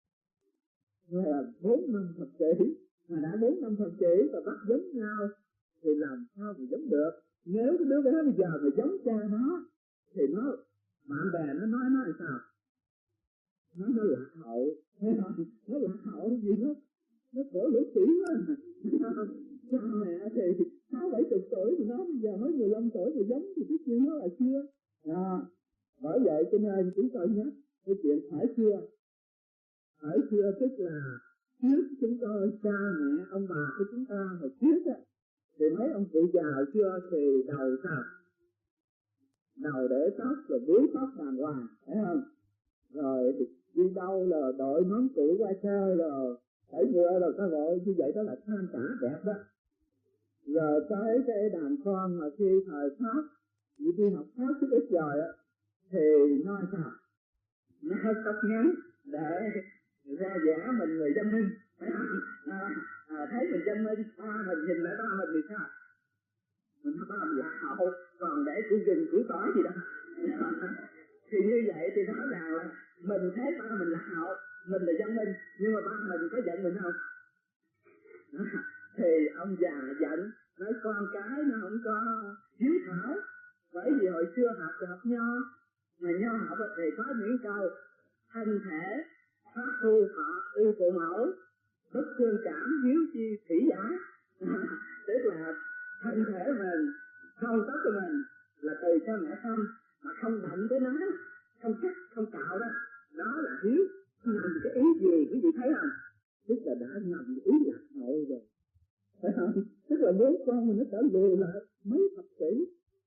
Là bốn năm thập kỷ, mà đã bốn năm thập kỷ và bắt giống nhau thì làm sao mà giống được? Nếu cái đứa bé bây giờ mà giống cha nó thì nó bạn bè nó nói nó là sao? Nó nó lạc hậu, nó lạc hậu gì đó, nó cổ lũ sĩ quá. Cha mẹ thì sáu bảy chục tuổi thì nó bây giờ mới mười lăm tuổi thì giống thì tất nhiên nó là chưa. À, bởi vậy cho nên chúng tôi nhắc cái chuyện phải xưa. Phải xưa tức là trước chúng tôi, cha mẹ ông bà của chúng ta hồi trước á, thì mấy ông cụ già hồi xưa thì đầu sao? Đầu để tóc rồi búi tóc đàng hoàng, thấy không? Rồi đi đâu là đội nón cũ qua chơi rồi đẩy ngựa rồi có gọi như vậy, đó là than cả đẹp đó. Rồi tới cái đàn con mà khi thời Pháp như đi học Pháp chút ít rồi á thì nói sao? Nó tóc ngắn để ra vẻ mình người dân minh, à, à, thấy mình dân minh, à, mình nhìn lại ba mình thì sao? Mình ba mình lạc hậu, còn để củ gừng củ tỏi gì đó. Thì như vậy thì nói rằng là mình thấy ba mình lạc hậu, mình là dân minh, nhưng mà ba mình có giận mình không? Thì ông già giận, nói con cái nó không có hiếu thảo, bởi vì hồi xưa học thì học nho, mà nho học thì có những câu thân thể pháp phu thọ ưu phụ mẫu, bất thương cảm hiếu chi thủy giả. Tức là thân thể mình, con tóc của mình là từ cha mẹ sinh, mà không động tới nó, không cắt, không cạo đó, đó là hiếu. Làm cái ý gì quý vị thấy không? Tức là đã ngầm ý lạc hậu rồi, phải không? Tức là muốn con mình nó trở lùi lại mấy thập kỷ.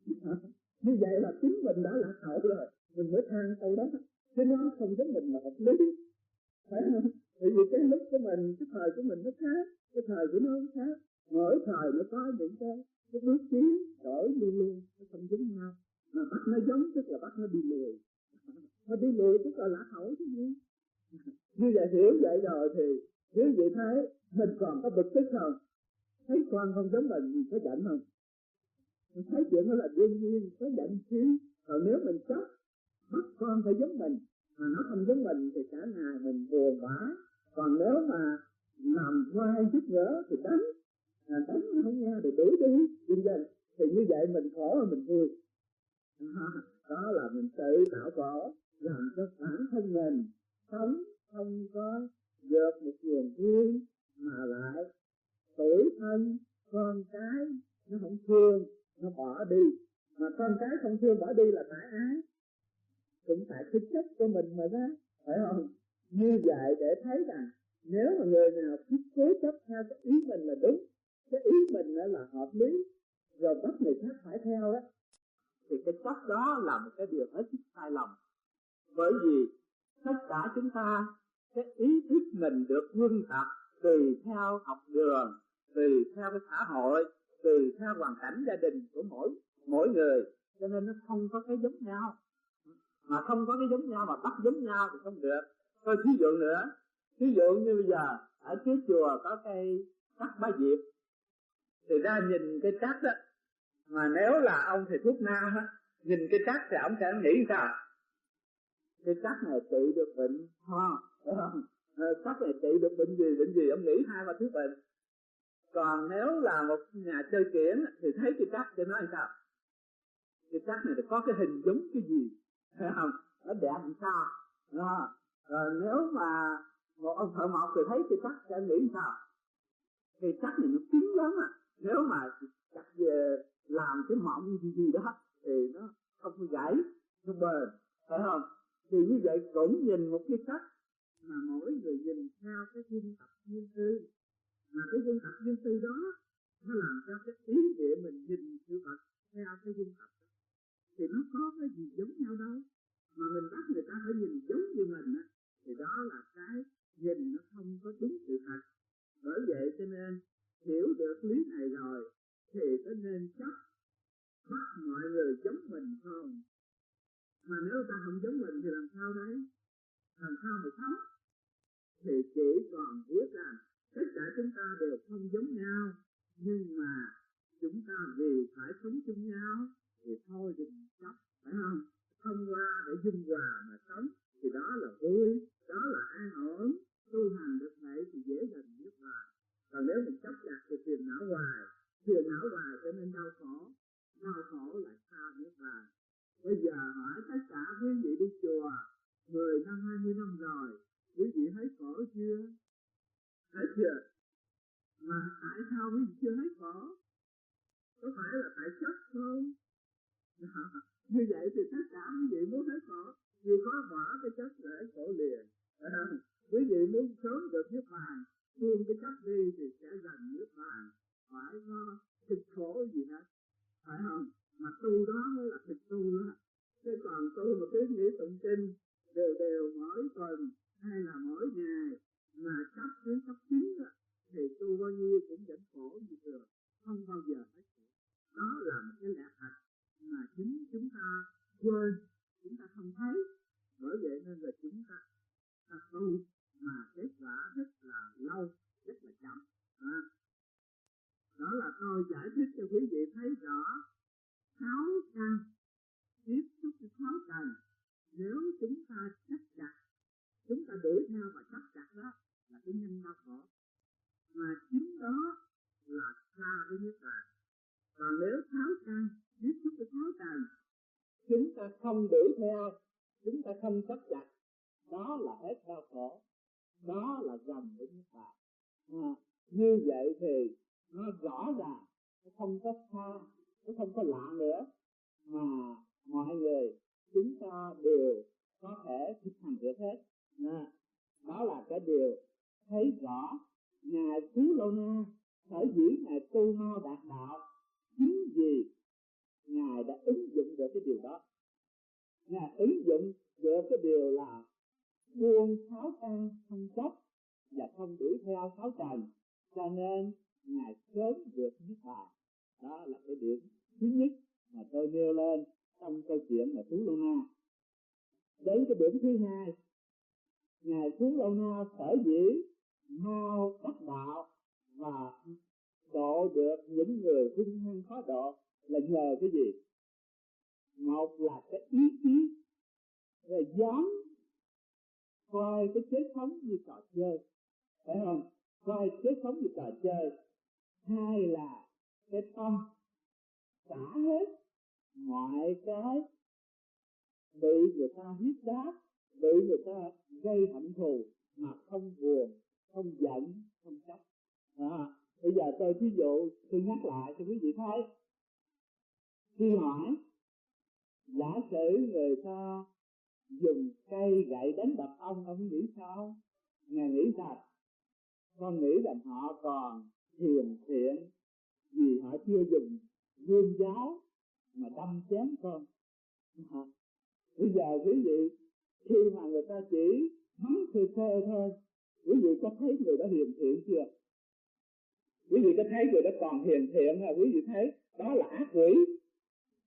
Như vậy là chính mình đã lạc hậu rồi, mình mới than câu đó. Chứ nó không giống mình là hợp lý, phải không? Bởi vì cái lúc của mình, cái thời của mình nó khác, cái thời của nó khác. Mỗi thời nó có những cái, cái bước tiến đổi luôn luôn, nó không giống nhau. Mà bắt nó giống tức là bắt nó đi lùi. Nó đi lùi tức là lạc hậu chứ gì. Như vậy hiểu vậy rồi thì quý vị thấy mình còn có bực tức không? Thấy con không giống mình thì có giận không? Mình thấy chuyện đó là đương nhiên, có giận chứ. Còn nếu mình chấp bắt con phải giống mình mà nó không giống mình thì cả ngày mình buồn bã. Còn nếu mà làm vai giúp đỡ thì đánh, à, đánh nó không nghe thì đuổi đi, đi dần. Thì như vậy mình khổ là mình vui. À, đó là mình tự tạo khổ, làm cho bản thân mình sống không có được một niềm vui, mà lại tuổi thân con cái nó không thương, nó bỏ đi. Mà con cái không thương bỏ đi là tại ai? Cũng tại cái chất của mình mà ra, phải không? Như vậy để thấy rằng nếu mà người nào cứ cố chấp theo cái ý mình là đúng, cái ý mình là hợp lý, rồi bắt người khác phải theo đó, thì cái chấp đó là một cái điều hết sức sai lầm. Bởi vì tất cả chúng ta, cái ý thức mình được huân tập tùy theo học đường, tùy theo cái xã hội, tùy theo hoàn cảnh gia đình của mỗi mỗi người, cho nên nó không có cái giống nhau. Mà không có cái giống nhau mà bắt giống nhau thì không được. Tôi thí dụ nữa, ví dụ như bây giờ ở trước chùa có cây cắt bá diệp, thì ra nhìn cái cắt đó, mà nếu là ông thầy thuốc nam á, nhìn cái cắt thì ông sẽ nghĩ sao? Cái cắt này trị được bệnh ho, cắt này trị được bệnh gì, bệnh gì, ông nghĩ hai ba thứ bệnh. Còn nếu là một nhà chơi kiển thì thấy cái cắt để nói sao? Cái cắt này có cái hình giống cái gì, thấy không? Nó đẹp làm sao? Đó. Rồi nếu mà một ông thợ mộc thì thấy cái cắt sẽ nghĩ sao? Cái cắt này nó cứng lắm à, nếu mà cắt về làm cái mộng gì gì đó thì nó không có gãy, nó bền, phải không? Thì như vậy cũng nhìn một cái cắt mà mỗi người nhìn theo cái duyên tập duyên tư, mà cái duyên tập duyên tư đó nó làm cho cái ý địa mình nhìn sự vật theo cái duyên tập đó. Thì nó có cái gì giống nhau đâu, mà mình bắt người ta phải nhìn giống như mình á, thì đó là cái nhìn nó không có đúng sự thật. Bởi vậy cho nên hiểu được lý này rồi thì có nên chấp bắt mọi người giống mình không? Mà nếu ta không giống mình thì làm sao đấy? Làm sao mà sống? Thì chỉ còn biết rằng tất cả chúng ta đều không giống nhau, nhưng mà chúng ta vì phải sống chung nhau thì thôi đừng chấp, phải không? Thông qua để dung hòa mà sống thì đó là vui, đó là an ổn. Tu hành được vậy thì dễ dàng nhất hòa. Còn nếu mình chấp chặt thì phiền não hoài, phiền não hoài cho nên đau khổ, đau khổ lại xa nhất hòa. Bây giờ hỏi tất cả quý vị đi chùa mười năm, hai mươi năm rồi, quý vị thấy khổ chưa? Thấy chưa? Mà tại sao quý vị chưa thấy khổ? Có phải là tại chấp không? Như vậy thì tất cả quý vị muốn thấy khổ, vì có bỏ cái chấp để khổ liền. À, quý vị muốn sớm được niết bàn, buông cái chấp đi thì sẽ gần niết bàn, phải có thực khổ gì hết, phải không? Mà tu đó mới là thực tu đó. Chứ còn tu mà cứ nghĩ tụng kinh đều đều mỗi tuần hay là mỗi ngày mà chấp đến chấp chính đó, thì tu bao nhiêu cũng vẫn khổ như thường, không bao giờ hết khổ. Đó là một cái lẽ thật mà chính chúng ta quên, chúng ta không thấy. Bởi vậy nên là chúng ta, ta tu mà kết quả rất là lâu, rất là chậm. À, đó là tôi giải thích cho quý vị thấy rõ sáu căn tiếp xúc với sáu trần. Nếu chúng ta chấp chặt, chúng ta đuổi theo và chấp chặt đó là cái nhân đau khổ, mà chính đó là xa với niết bàn. Còn nếu sáu căn tiếp xúc với sáu trần, chúng ta không đuổi theo, chúng ta không chấp chặt, đó là hết đau khổ, đó là gần với niết bàn. À, như vậy thì nó rõ ràng, nó không có xa, nó không có lạ nữa, mà mọi người chúng ta đều có thể thực hành được hết. À, đó là cái điều thấy rõ. Ngài Xứ Lô Na sở dĩ Ngài tu mau đạt đạo chính vì Ngài đã ứng dụng được cái điều đó. Ngài ứng dụng được cái điều là buông sáu căn không chấp và không đuổi theo sáu trần, cho nên Ngài sớm được niết bàn. Đó là cái điểm thứ nhất mà tôi nêu lên trong câu chuyện là Xứ Lô Na. Đến cái điểm thứ hai, Ngài Xứ Lô Na sở dĩ mau đắc đạo và độ được những người hung hăng khó độ là nhờ cái gì? Một là cái ý chí, rồi dám coi cái chết sống như trò chơi, phải không? Coi chết sống như trò chơi. Hai là cái tâm xả hết mọi cái bị người ta hiếp đáp, bị người ta gây hận thù mà không buồn, không giận, không chấp. À, bây giờ tôi ví dụ, tôi nhắc lại cho quý vị thấy. Khi hỏi, giả sử người ta dùng cây gậy đánh đập ông, ông nghĩ sao? Ngài nghĩ sao? Con nghĩ rằng họ còn hiền thiện vì họ chưa dùng gươm giáo mà đâm chém con. À, bây giờ quý vị, khi mà người ta chỉ mắng sơ sơ thôi, quý vị có thấy người đó hiền thiện chưa? Quý vị có thấy người đó còn hiền thiện hay quý vị thấy đó là ác quỷ?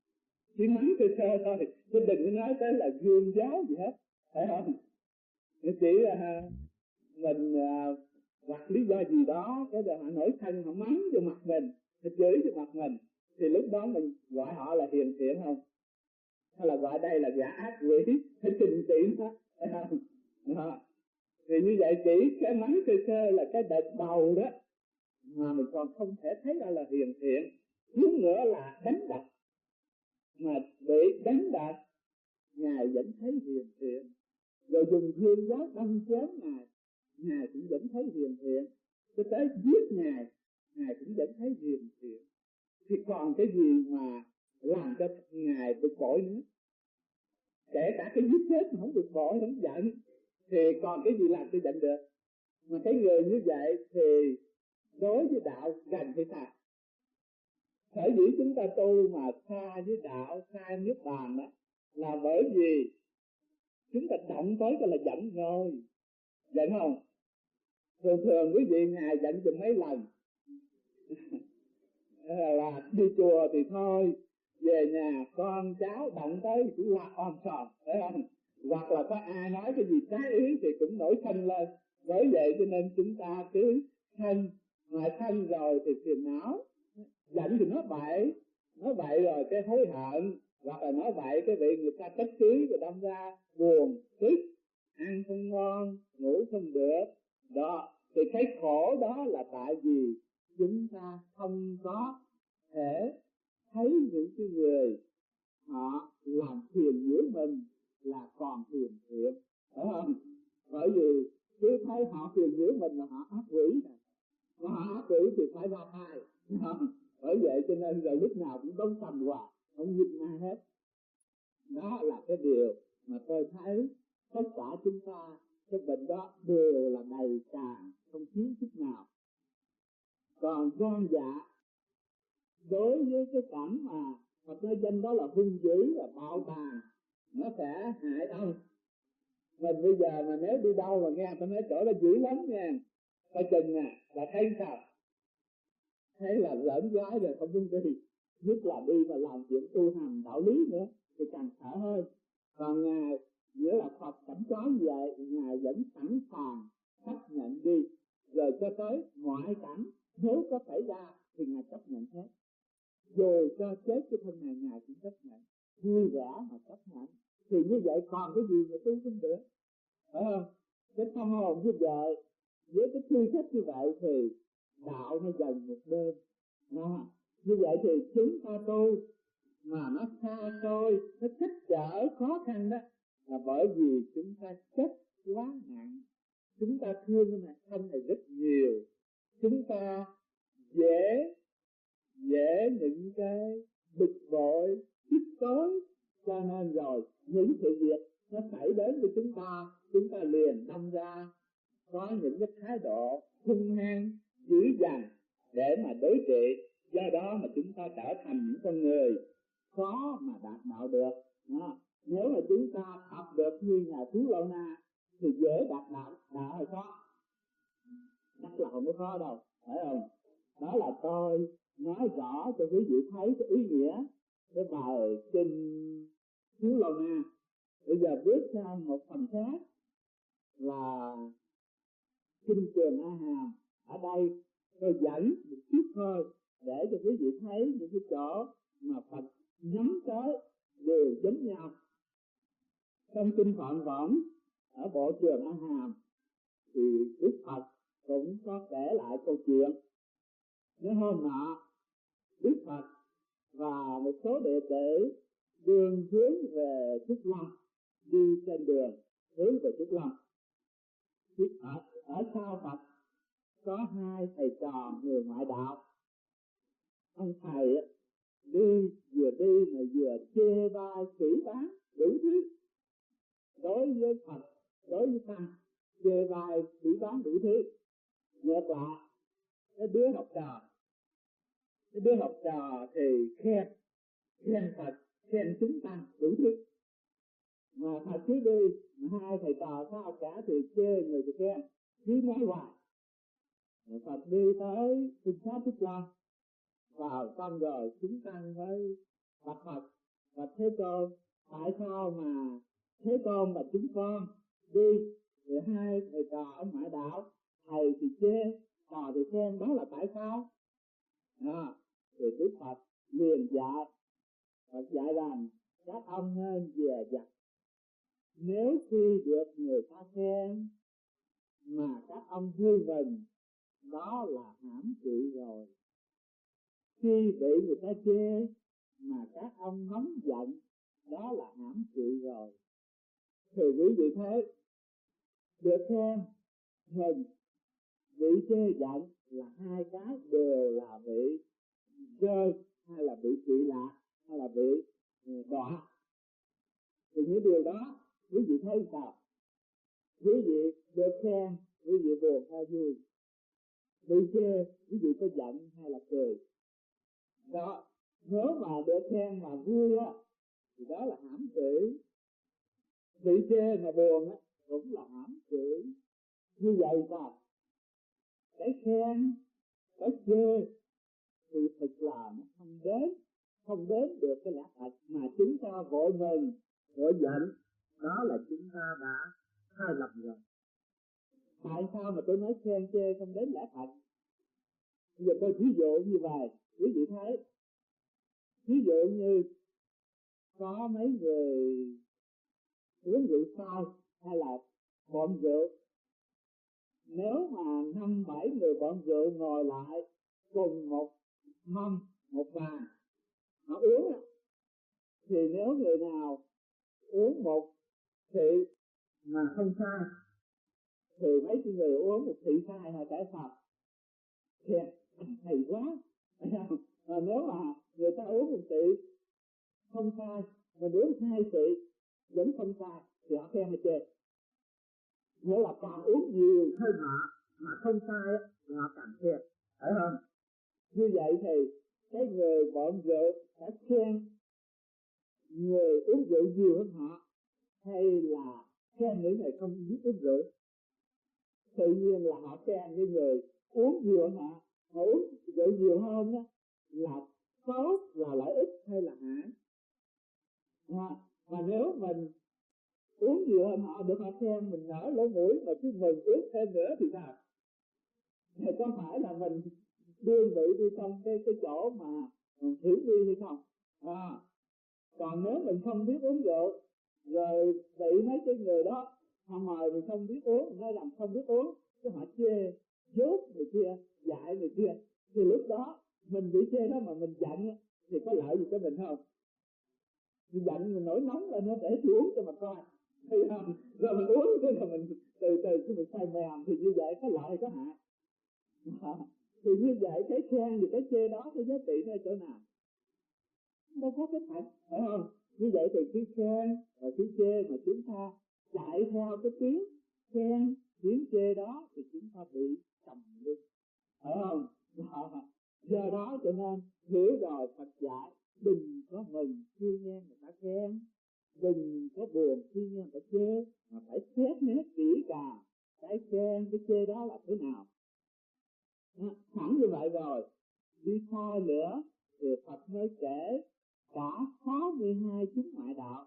chỉ mắng sơ sơ thôi, chứ đừng có nói tới là gương giáo gì hết, phải không? Chỉ là mình uh, hoặc lý do gì đó, cái giờ họ nổi thân, họ mắng vô mặt mình, họ chửi vô mặt mình, thì lúc đó mình gọi họ là hiền thiện không? Hay là gọi đây là gã ác quỷ, phải trình trị nó, phải không? Đó. Thì như vậy chỉ cái mắng sơ sơ là cái đợt đầu đó, mà mình còn không thể thấy ra là hiền thiện. Thứ nữa là đánh đập, mà bị đánh đập Ngài vẫn thấy hiền thiện. Rồi dùng gươm giáo đâm chém Ngài, Ngài cũng vẫn thấy hiền thiện. Cho tới giết Ngài, Ngài cũng vẫn thấy hiền thiện. Thì còn cái gì mà làm cho Ngài bực bội nữa? Kể cả cái giết chết mà không bực bội, không giận, thì còn cái gì làm cho giận được? Mà cái người như vậy thì đối với đạo gần hay xa? Sở dĩ chúng ta tu mà xa với đạo, xa nước bàn đó, là bởi vì chúng ta động tới cái là giận rồi. Giận không? Thường thường quý vị Ngài giận chừng mấy lần là đi chùa thì thôi, về nhà con cháu động tới cũng là om sòm, phải không? Hoặc là có ai nói cái gì trái ý thì cũng nổi thân lên. Bởi vậy cho nên chúng ta cứ thân, mà thân rồi thì phiền não. Giận thì nói bậy, nói bậy rồi cái hối hận, hoặc là nói bậy cái vị người ta trách cứ rồi đâm ra buồn, tức, ăn không ngon, ngủ không được. Đó, thì cái khổ đó là tại vì chúng ta không có thể thấy những cái người họ làm phiền nhiễu mình là còn phiền thiện, phải không? Bởi vì cứ thấy họ phiền nhiễu mình là họ ác quỷ này, và họ ác quỷ thì phải ra tay. Bởi vậy cho nên rồi lúc nào cũng đóng tầm hòa, không nhìn ai hết. Đó là cái điều mà tôi thấy tất cả chúng ta cái bệnh đó đều là đầy tràn, không thiếu chút nào. Còn gan dạ đối với cái cảnh mà Phật nói danh đó là hung dữ, là bạo tàn, nó sẽ hại ông. Mình bây giờ mà nếu đi đâu mà nghe tôi nói chỗ đó dữ lắm nha, coi chừng nè, là thấy sao? Thấy là lỡn gái rồi không muốn đi, nhất là đi mà làm chuyện tu hành đạo lý nữa thì càng sợ hơn. Còn Ngài nghĩa là Phật cảnh cáo như vậy, Ngài vẫn sẵn sàng chấp nhận đi, rồi cho tới ngoại cảnh nếu có xảy ra thì Ngài chấp nhận hết. Dù cho chết cái thân này Ngài cũng chấp nhận, vui vẻ mà chấp nhận. Thì như vậy còn cái gì mà tu không được, phải không? Cái tâm hồn như vậy, với cái tư cách như vậy thì đạo nó dần một bên. Đó. Như vậy thì chúng ta tu mà nó xa xôi, nó cách trở khó khăn đó, là bởi vì chúng ta chấp quá nặng. Chúng ta thương cái này thân này rất nhiều, chúng ta dễ dễ những cái bực bội, tức tối, cho nên rồi những sự việc nó xảy đến với chúng ta, chúng ta liền đâm ra có những cái thái độ hung hăng, dữ dằn để mà đối trị. Do đó mà chúng ta trở thành những con người khó mà đạt đạo được. Đó. Nếu mà chúng ta học được như nhà Phú Lô Na thì dễ đạt đạo, đạo hay khó? Chắc là không có khó đâu, phải không? Đó là tôi nói rõ cho quý vị thấy cái ý nghĩa cái bài kinh Phú Lô Na. Bây giờ bước sang một phần khác là kinh Trường A Hàm. Ở đây tôi dẫn một chút thôi để cho quý vị thấy những cái chỗ mà Phật nhắm tới đều giống nhau. Trong kinh Phạn Võng ở bộ Trường A Hàm thì Đức Phật cũng có kể lại câu chuyện. Nếu hôm nọ Đức Phật và một số đệ tử đường hướng về Trúc Lâm, đi trên đường hướng về Trúc Lâm, ở, ở sau Phật có hai thầy trò người ngoại đạo. Ông thầy đi vừa đi mà vừa chê bai phỉ báng đủ thứ đối với Phật, đối với Tăng, chê bai phỉ báng đủ thứ. Ngược lại cái đứa học trò cái đứa học trò thì khen khen Phật, khen chúng Tăng đủ thứ. Mà Phật cứ đi, hai thầy trò sao cả thì chê người thì khen, cứ nói hoài. Phật đi tới tinh sát Trúc Lâm, vào trong rồi chúng Tăng với Phật Phật và Thế Tôn. Tại sao mà Thế Tôn và chúng con đi thì hai thầy trò ở ngoại đạo, thầy thì chê, trò thì khen, đó là tại sao? À, thì Đức Phật liền dạy, Phật dạy rằng các ông nên dè dặt. Nếu khi được người ta khen mà các ông vui mừng, đó là hãm trị rồi. Khi bị người ta chê mà các ông nóng giận, đó là hãm trị rồi. Thì quý vị thấy, được khen mừng, bị chê giận là hai cái đều là bị rơi, hay là bị trị lạc, hay là bị đọa. Thì những điều đó quý vị thấy sao? Quý vị được khen, quý vị buồn hay vui? Bị chê, quý vị có giận hay là cười? Đó, nếu mà được khen mà vui á, thì đó là hãm trị. Bị chê mà buồn á, cũng là hãm trị. Như vậy sao? Cái khen, cái chê thì thực là nó không đến, không đến được cái lẽ thật, mà chúng ta vội mừng, vội giận, đó là chúng ta đã sai lầm rồi. Tại sao mà tôi nói khen chê không đến lẽ thật? Bây giờ tôi ví dụ như vậy, quý vị thấy, ví dụ như có mấy người uống rượu say hay là bọn rượu, nếu mà năm bảy người bọn rượu ngồi lại cùng một mâm, một bàn, họ uống, thì nếu người nào uống một thị mà không sai, thì mấy cái người uống một thị sai là cái Phật thiệt hay quá. Mà nếu mà người ta uống một thị không sai, mà uống hai thị vẫn không sai, thì họ khen hay chê? Nghĩa là càng uống nhiều hơn họ mà không sai thì họ càng khen, phải không? Như vậy thì cái người bọn rượu phải khen người uống rượu nhiều hơn họ, hay là khen những người không biết uống rượu? Tự nhiên là họ khen cái người uống nhiều hơn họ. Họ uống rượu nhiều hơn đó là tốt, là lợi ích hay là hại? À, mà nếu mình uống nhiều hơn họ được họ khen, mình nở lỗ mũi mà cứ mừng uống thêm nữa thì sao? Thì có phải là mình đưa vị đi trong cái cái chỗ mà hiểm nguy hay không? À, còn nếu mình không biết uống rượu, rồi bị mấy cái người đó họ mời mình không biết uống, nói rằng không biết uống, cái họ chê dốt người kia, dạy người kia, thì lúc đó mình bị chê đó mà mình giận thì có lợi gì cho mình không? Mình giận mình nổi nóng lên nó để tôi uống cho mà coi, thấy không? Rồi mình uống cái là mình từ từ cái mình say mềm, thì như vậy có lợi có hại? À, thì như vậy cái khen thì cái chê đó cái giá trị nó ở chỗ nào? Đâu có cái thật, phải không? Như vậy thì cái khen và cái chê mà chúng ta chạy theo cái tiếng khen, tiếng chê đó thì chúng ta bị trầm luân, phải không? Do đó cho nên hiểu rồi Phật dạy đừng có mừng khi nghe người ta khen, đừng có buồn khi nghe người ta chê, mà phải xét hết kỹ càng cái khen cái chê đó là thế nào. Hẳn như vậy rồi, đi xa nữa thì Phật mới kể cả sáu mươi hai chúng ngoại đạo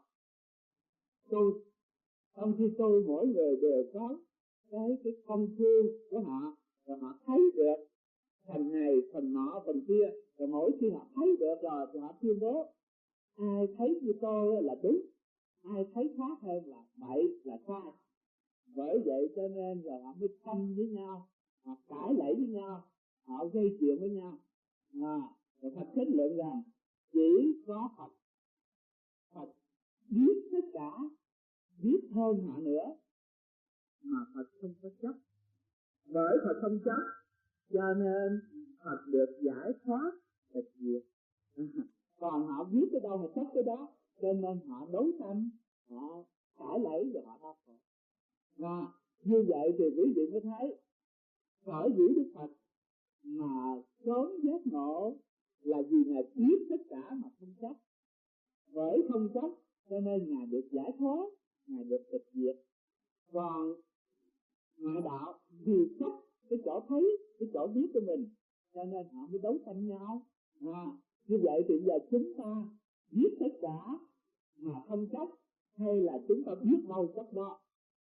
tu. Trong khi tu mỗi người đều có cái cái công phu của họ, rồi họ thấy được phần này phần nọ phần kia, rồi mỗi khi họ thấy được rồi thì họ tuyên bố ai thấy như tôi là đúng, ai thấy khác hơn là bậy là sai. Bởi vậy cho nên rồi họ mới tranh với nhau, họ cãi lẫy với nhau, họ gây chuyện với nhau. À, rồi Phật kết luận rằng chỉ có Phật, Phật biết tất cả, biết hơn họ nữa, mà Phật không có chấp. Bởi Phật không chấp cho nên Phật được giải thoát tịch diệt. Còn họ biết cái đâu mà chấp cái đó, cho nên họ đấu tranh, họ cãi lẫy và họ đau khổ. À, như vậy thì quý vị mới thấy sở dĩ Đức Phật mà sớm giác ngộ là vì Ngài biết tất cả mà không chấp. Bởi không chấp cho nên Ngài được giải thoát, Ngài được tịch diệt. Còn ngoại đạo vì chấp cái chỗ thấy, cái chỗ biết của mình, cho nên họ mới đấu tranh nhau. À, như vậy thì giờ chúng ta biết tất cả mà không chấp, hay là chúng ta biết đâu chấp đó?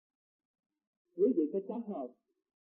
Quý vị có chấp không?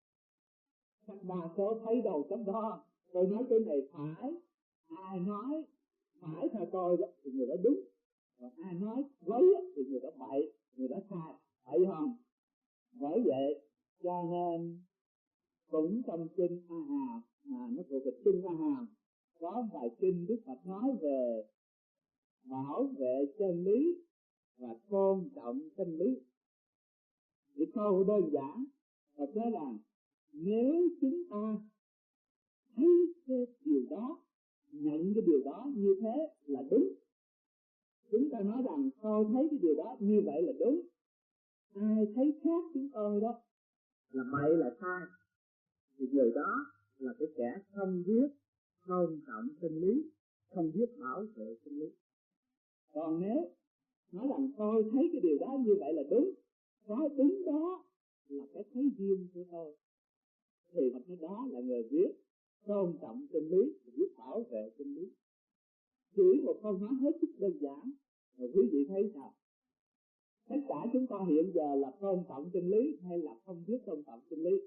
Các đa số thấy đâu chấp đó. Tôi nói cái này phải, ai nói phải theo tôi đó thì người đó đúng, còn ai nói quấy thì người đó bậy, người đó sai, phải không? Bởi vậy cho nên cũng trong kinh A Hàm, mà nó thuộc về kinh A Hàm, có bài kinh Đức Phật nói về bảo vệ chân lý và tôn trọng chân lý. Thì câu đơn giản Phật nói rằng nếu chúng ta thấy cái điều đó, nhận cái điều đó như thế là đúng, chúng ta nói rằng tôi thấy cái điều đó như vậy là đúng, ai thấy khác chúng tôi đó là bậy là sai, thì người đó là cái kẻ không biết tôn trọng chân lý, không biết bảo vệ chân lý. Còn nếu nói rằng tôi thấy cái điều đó như vậy là đúng, cái đúng đó là cái thấy riêng của tôi, thì Phật nói đó là người biết tôn trọng chân lý, biết bảo vệ chân lý. Chỉ một câu nói hết sức đơn giản, rồi quý vị thấy sao? Tất cả chúng ta hiện giờ là tôn trọng chân lý hay là không biết tôn trọng chân lý?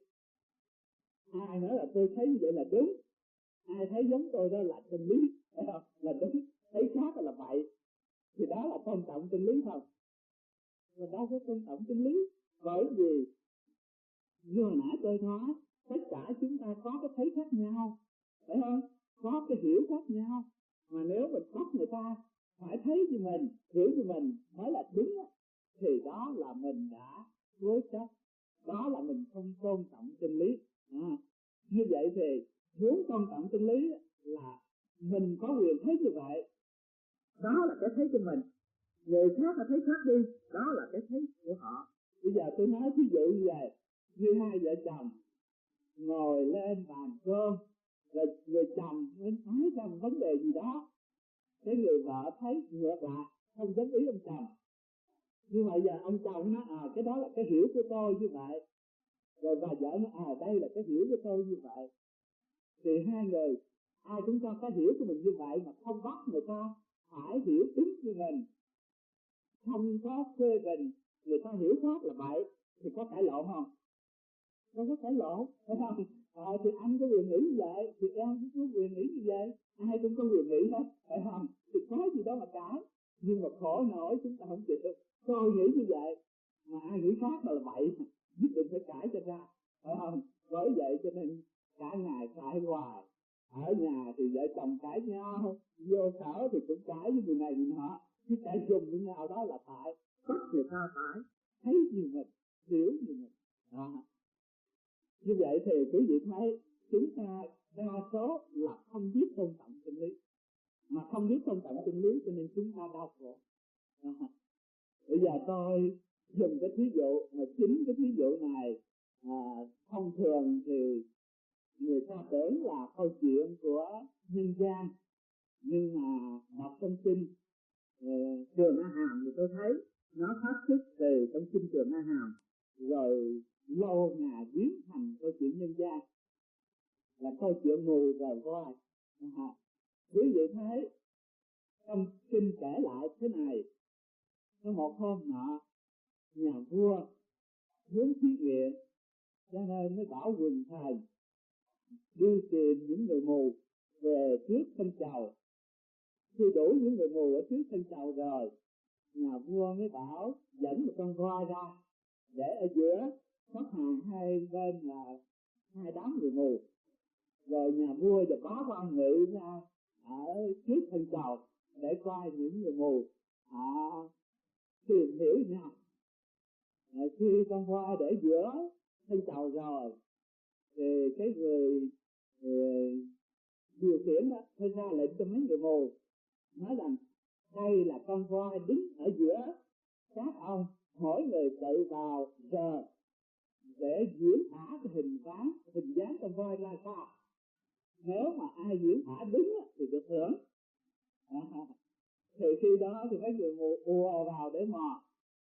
Ai nói là tôi thấy như vậy là đúng, ai thấy giống tôi đó là chân lý, là đúng, thấy khác là bậy, thì đó là tôn trọng chân lý không? Mà đâu có tôn trọng chân lý, bởi vì như hồi nãy tôi nói, tất cả chúng ta có cái thấy khác nhau, phải không? Có cái hiểu khác nhau, mà nếu mình bắt người ta phải thấy như mình, hiểu như mình mới là đúng đó, thì đó là mình đã cố chấp, đó là mình không tôn trọng chân lý. À, như vậy thì muốn tôn trọng chân lý là mình có quyền thấy như vậy, đó là cái thấy của mình. Người khác là thấy khác đi, đó là cái thấy của họ. Bây giờ tôi nói ví dụ như vậy, như hai vợ chồng ngồi lên bàn cơm, rồi người chồng mới nói ra một vấn đề gì đó, cái người vợ thấy ngược lại, không giống ý ông chồng. Nhưng mà giờ ông chồng nói à cái đó là cái hiểu của tôi như vậy, rồi bà vợ nói à đây là cái hiểu của tôi như vậy, thì hai người ai cũng cho cái hiểu của mình như vậy, mà không bắt người ta phải hiểu đúng như mình, không có phê bình người ta hiểu khác là bậy, thì có cãi lộn không? Không có cãi lộn, phải không? Ờ, thì anh có quyền nghĩ như vậy, thì em cũng có quyền nghĩ như vậy, ai cũng có quyền nghĩ hết, phải không? Thì có gì đó mà cãi, nhưng mà khổ nổi chúng ta không chịu. Tôi nghĩ như vậy, mà ai nghĩ khác là bậy, nhất định phải cãi cho ra, phải không? Bởi vậy cho nên cả ngày cãi hoài, ở nhà thì vợ chồng cãi nhau, vô sở thì cũng cãi với người này người nọ, cái cãi dùng với nhau đó là tại bắt người ta phải thấy như mình, hiểu như mình. À, như vậy thì quý vị thấy chúng ta đa số là không biết tôn trọng chân lý, mà không biết tôn trọng chân lý cho nên chúng ta đau khổ. À, bây giờ tôi dùng cái thí dụ, mà chính cái thí dụ này à, thông thường thì người ta tưởng là câu chuyện của nhân gian, nhưng mà đọc trong kinh uh, Trường A Hàm thì tôi thấy nó phát xuất từ trong kinh Trường A Hàm, rồi lâu ngày biến thành câu chuyện nhân gian, là câu chuyện mù rồi voi. À, quý vị thấy trong kinh kể lại thế này, có một hôm nọ nhà vua muốn thí nghiệm, cho nên mới bảo quần thần đi tìm những người mù về trước sân chầu. Khi đủ những người mù ở trước sân chầu rồi, nhà vua mới bảo dẫn một con voi ra để ở giữa sắp hàng hai bên là hai đám người mù, rồi nhà vua và bá quan nghị ra ở trước sân chầu để coi những người mù à, tìm hiểu nhau. À, khi con voi để giữa sân chầu rồi thì cái người, người điều khiển đó phải ra lệnh cho mấy người mù, nói rằng đây là con voi đứng ở giữa các ông, mỗi người tự vào giờ để diễn tả cái hình dáng hình dáng con voi ra sao. Nếu mà ai diễn tả đúng thì được hưởng. À, thì khi đó thì mấy người mù ùa vào để mò.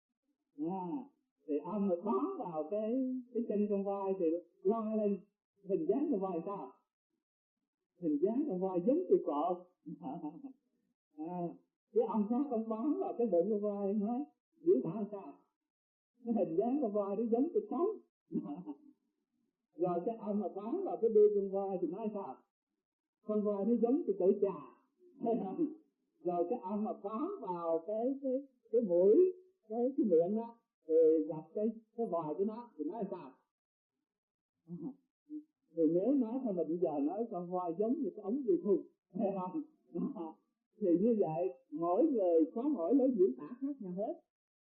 À, thì ông mới bám vào cái cái chân con voi thì lo lên hình dáng con voi sao? Hình dáng con voi giống như cột. À, Cái ông khác ông bám vào cái bụng con voi nói diễn tả sao? Cái hình dáng con voi nó giống cái trống. Rồi cái ông mà bám vào cái đuôi con voi thì nói sao? Con voi nó giống cái tuổi trà, thấy không? Rồi cái ông mà bám vào cái cái cái mũi, cái cái miệng đó thì gặp cái cái vòi của nó thì nói sao? Thì nếu nói thôi mình bây giờ nói con voi giống như cái ống dây thun, thấy không? Thì như vậy mỗi người có mỗi lối diễn tả khác nhau hết.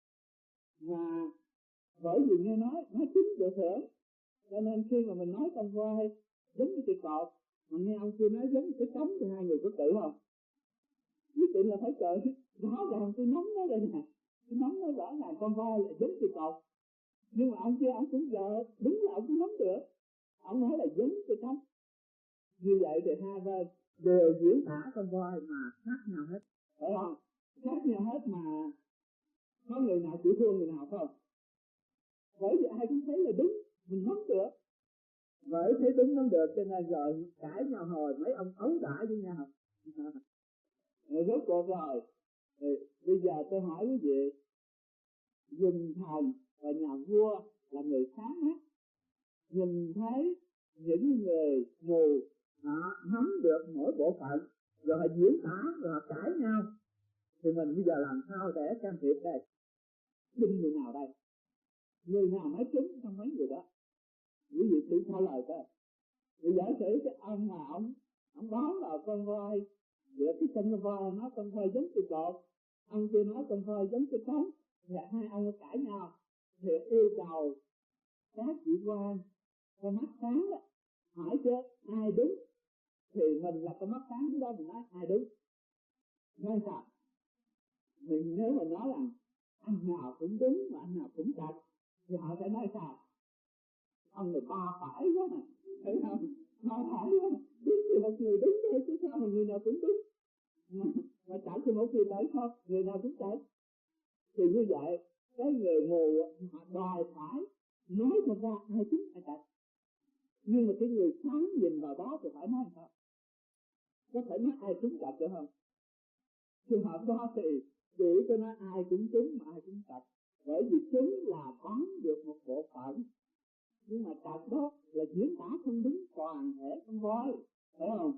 Mà bởi vì nghe nói nó chính được hưởng, cho nên khi mà mình nói con voi giống như cái cọp, mà nghe ông kia nói giống như cái trống thì hai người có tự không? Nhất định là phải tự. Rõ ràng tôi nắm nó đây nè, tôi nắm nó rõ ràng con voi là giống cái cọp, nhưng mà ông kia ông cũng giờ đúng là ông cũng nắm được, ông nói là giống cái trống. Như vậy thì hai bên đều diễn tả con voi mà khác nhau hết, phải không? Khác nhau hết mà có người nào chịu thua người nào không? Bởi vì ai cũng thấy là đúng, mình nắm được. Bởi thấy đúng nắm được cho nên rồi cãi nhau hồi mấy ông ấu đả với nhau. Rồi rốt cuộc rồi. Thì bây giờ tôi hỏi quý vị, Quỳnh Thần và nhà vua là người sáng mắt, nhìn thấy những người mù họ nắm được mỗi bộ phận, rồi họ diễn tả, rồi họ cãi nhau, thì mình bây giờ làm sao để can thiệp đây? Tin người nào đây? Người nào nói trúng trong mấy người đó? Quý vị thử trả lời coi. Thì giả sử cái ông mà ông ông bám vào con voi, giữa cái chân con voi nói con voi giống cái cột, ông kia nói con voi giống cái trống, thì hai ông cãi nhau, thì yêu cầu các vị quan con mắt sáng đó hỏi chứ ai đúng, thì mình là con mắt sáng đó mình nói ai đúng. Nói sao? Mình nếu mà nói rằng anh nào cũng đúng mà anh nào cũng trật, thì họ sẽ nói sao? Ông này ba phải quá nè, thấy không? Ba phải quá, đúng thì một người đúng thôi chứ sao mà người nào cũng đúng. Mà, mà chẳng thì một người đấy không, người nào cũng trật. Thì như vậy, cái người mù họ đòi phải nói cho ra ai đúng ai trật. Nhưng mà cái người sáng nhìn vào đó thì phải nói sao? Có thể nói ai đúng trật được không? Trường hợp đó thì chỉ có nói ai cũng đúng mà ai cũng trật. Bởi vì chúng là bám được một bộ phận, nhưng mà trật đó là diễn tả không đúng toàn thể con voi, phải không?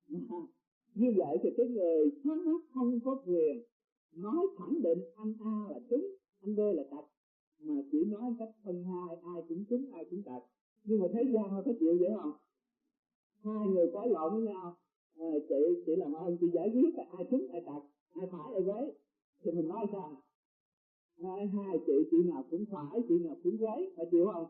Như vậy thì cái người sáng mắt không có quyền nói khẳng định anh A là đúng, anh B là trật, mà chỉ nói cách phân hai, ai cũng đúng ai cũng trật. Nhưng mà thế gian nó có chịu vậy không? Hai người cãi lộn với nhau, à, chị chị làm ơn chị giải quyết là ai đúng ai trật, ai phải ai quấy, thì mình nói sao? Hai, hai chị chị nào cũng phải, chị nào cũng quấy, phải chịu không?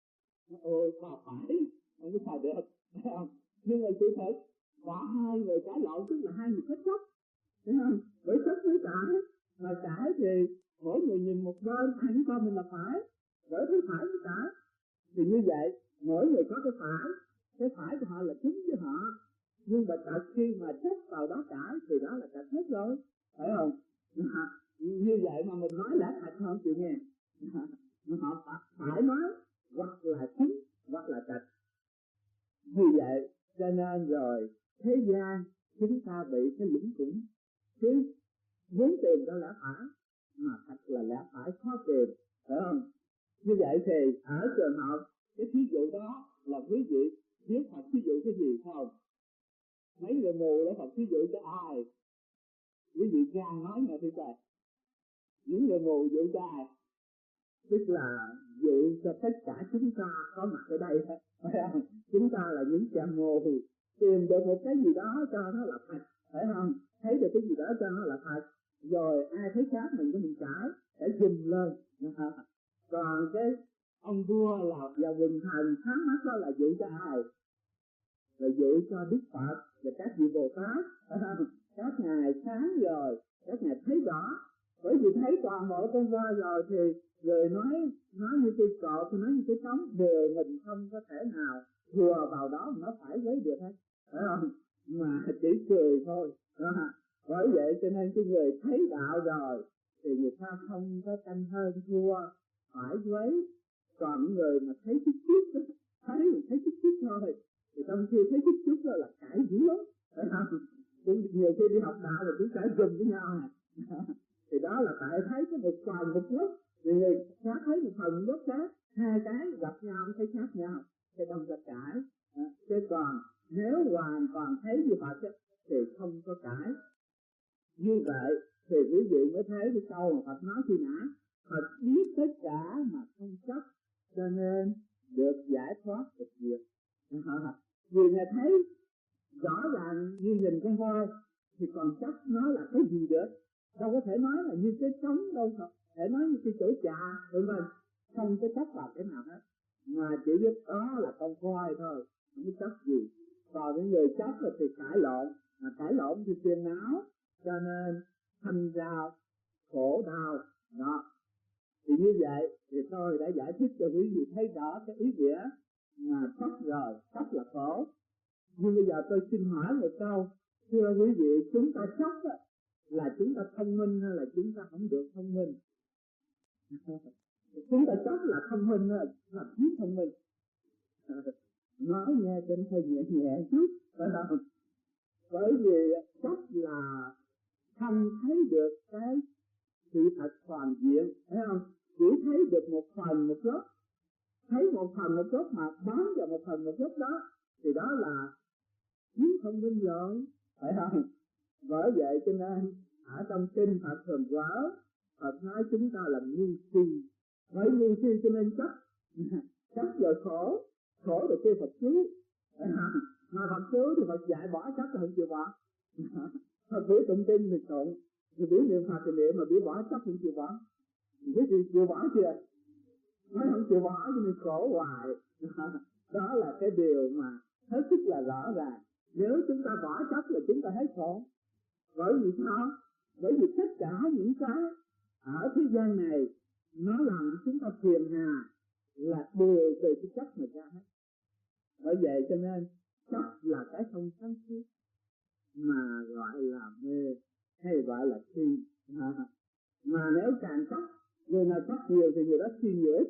Ôi sao phải, không có sao được, thấy không? Nhưng mà sự thật cả hai người cãi lộn tức là hai người kết chấp, thấy không? Bởi chấp với cãi, mà cãi thì mỗi người nhìn một bên, ai cũng coi mình là phải, bởi thấy phải với cãi. Thì như vậy mỗi người có cái phải, cái phải của họ là chính với họ, nhưng mà thật khi mà chấp vào đó cãi thì đó là trật hết rồi, phải không? À, như vậy mà mình nói lẽ thật không chịu nghe. À, họ phải nói hoặc là chính hoặc là trật. Vì vậy cho nên rồi thế gian chúng ta bị cái lũng củng, chứ muốn tìm ra lẽ phải mà thật là lẽ phải khó tìm, phải không? Như vậy thì ở trường hợp cái thí dụ đó là quý vị biết Phật thí dụ cái gì không? Mấy người mù để Phật thí dụ cho ai? Quý vị gan nói nghe thưa coi. Những người mù dụ cho ai? Tức là dụ cho tất cả chúng ta có mặt ở đây, phải không? Chúng ta là những kẻ mù tìm được một cái gì đó cho nó là thật, phải không? Thấy được cái gì đó cho nó là thật, rồi ai thấy khác mìnhก็mình cãi để dùm lên. Còn cái ông vua là và Quỳnh Thần sáng mắt đó là dụ cho ai? Là dụ cho Đức Phật và các vị Bồ Tát. Các ngài sáng rồi, các ngài thấy rõ, bởi vì thấy toàn bộ con voi rồi thì người nói nói như cây cột thì nói như cái trống, đều mình không có thể nào vừa vào đó mà nó phải với được hết, phải không? Mà chỉ cười thôi. À, bởi vậy cho nên cái người thấy đạo rồi thì người ta không có tranh hơn thua phải với. Còn người mà thấy chút chút thấy thấy chút chút thôi thì trong khi thấy chút chút đó là cãi dữ lắm, phải không? Cũng nhiều khi đi học đạo rồi cũng cãi dùm với nhau nè, Thì đó là tại thấy cái một phần một gốc, thì người khác thấy một phần một gốc khác, hai cái gặp nhau thấy khác nhau, cái đông có cãi. À, chứ còn nếu hoàn toàn thấy như Phật thì không có cãi. Như vậy thì quý vị mới thấy cái câu mà Phật nói khi nãy, Phật biết tất cả mà không chấp, cho nên được giải thoát được diệt. Vì Ngài thấy rõ ràng như nhìn con voi thì còn chấp nó là cái gì được, đâu có thể nói là như cái trống, đâu có thể nói như cái chỗ trà, vân vân, không có chấp vào cái nào hết, mà chỉ biết đó là con voi thôi, không có chấp gì. Còn những người chấp thì cãi lộn, mà cãi lộn thì phiền não, cho nên thành ra khổ đau đó. Thì như vậy thì tôi đã giải thích cho quý vị thấy rõ cái ý nghĩa mà chấp rồi, chấp là khổ. Nhưng bây giờ tôi xin hỏi một câu, thưa quý vị, chúng ta chấp là chúng ta thông minh hay là chúng ta không được thông minh? Chúng ta chấp là thông minh hay là thiếu thông minh? Nói nghe cho nó hơi nhẹ nhẹ chút, phải không? Bởi vì chấp là không thấy được cái sự thật toàn diện, thấy không? Chỉ thấy được một phần một góc, thấy một phần một góc mà bám vào một phần một góc đó, thì đó là thiếu thông minh rồi, phải không? Bởi vậy cho nên ở trong kinh Phật thường quở, Phật nói chúng ta là ngu si, bởi ngu si cho nên chấp, chấp rồi khổ, khổ rồi kêu Phật cứu, mà Phật cứu thì Phật dạy bỏ chấp thì không chịu bỏ. Phật biểu tụng kinh thì tụng, thì biểu niệm Phật thì niệm, mà biểu bỏ chấp không chịu bỏ. Cái gì chịu bỏ chưa? Nói không chịu bỏ cho nên khổ hoài. Đó là cái điều mà hết sức là rõ ràng. Nếu chúng ta bỏ chấp là chúng ta hết khổ. Bởi vì sao? Bởi vì tất cả những cái ở thế gian này nó làm cho chúng ta phiền hà là đều từ cái chấp mà ra hết. Bởi vậy cho nên chấp là cái không sáng suốt, mà gọi là mê hay gọi là si. Mà nếu càng chấp, người nào chấp nhiều thì người đó si nhiều ít.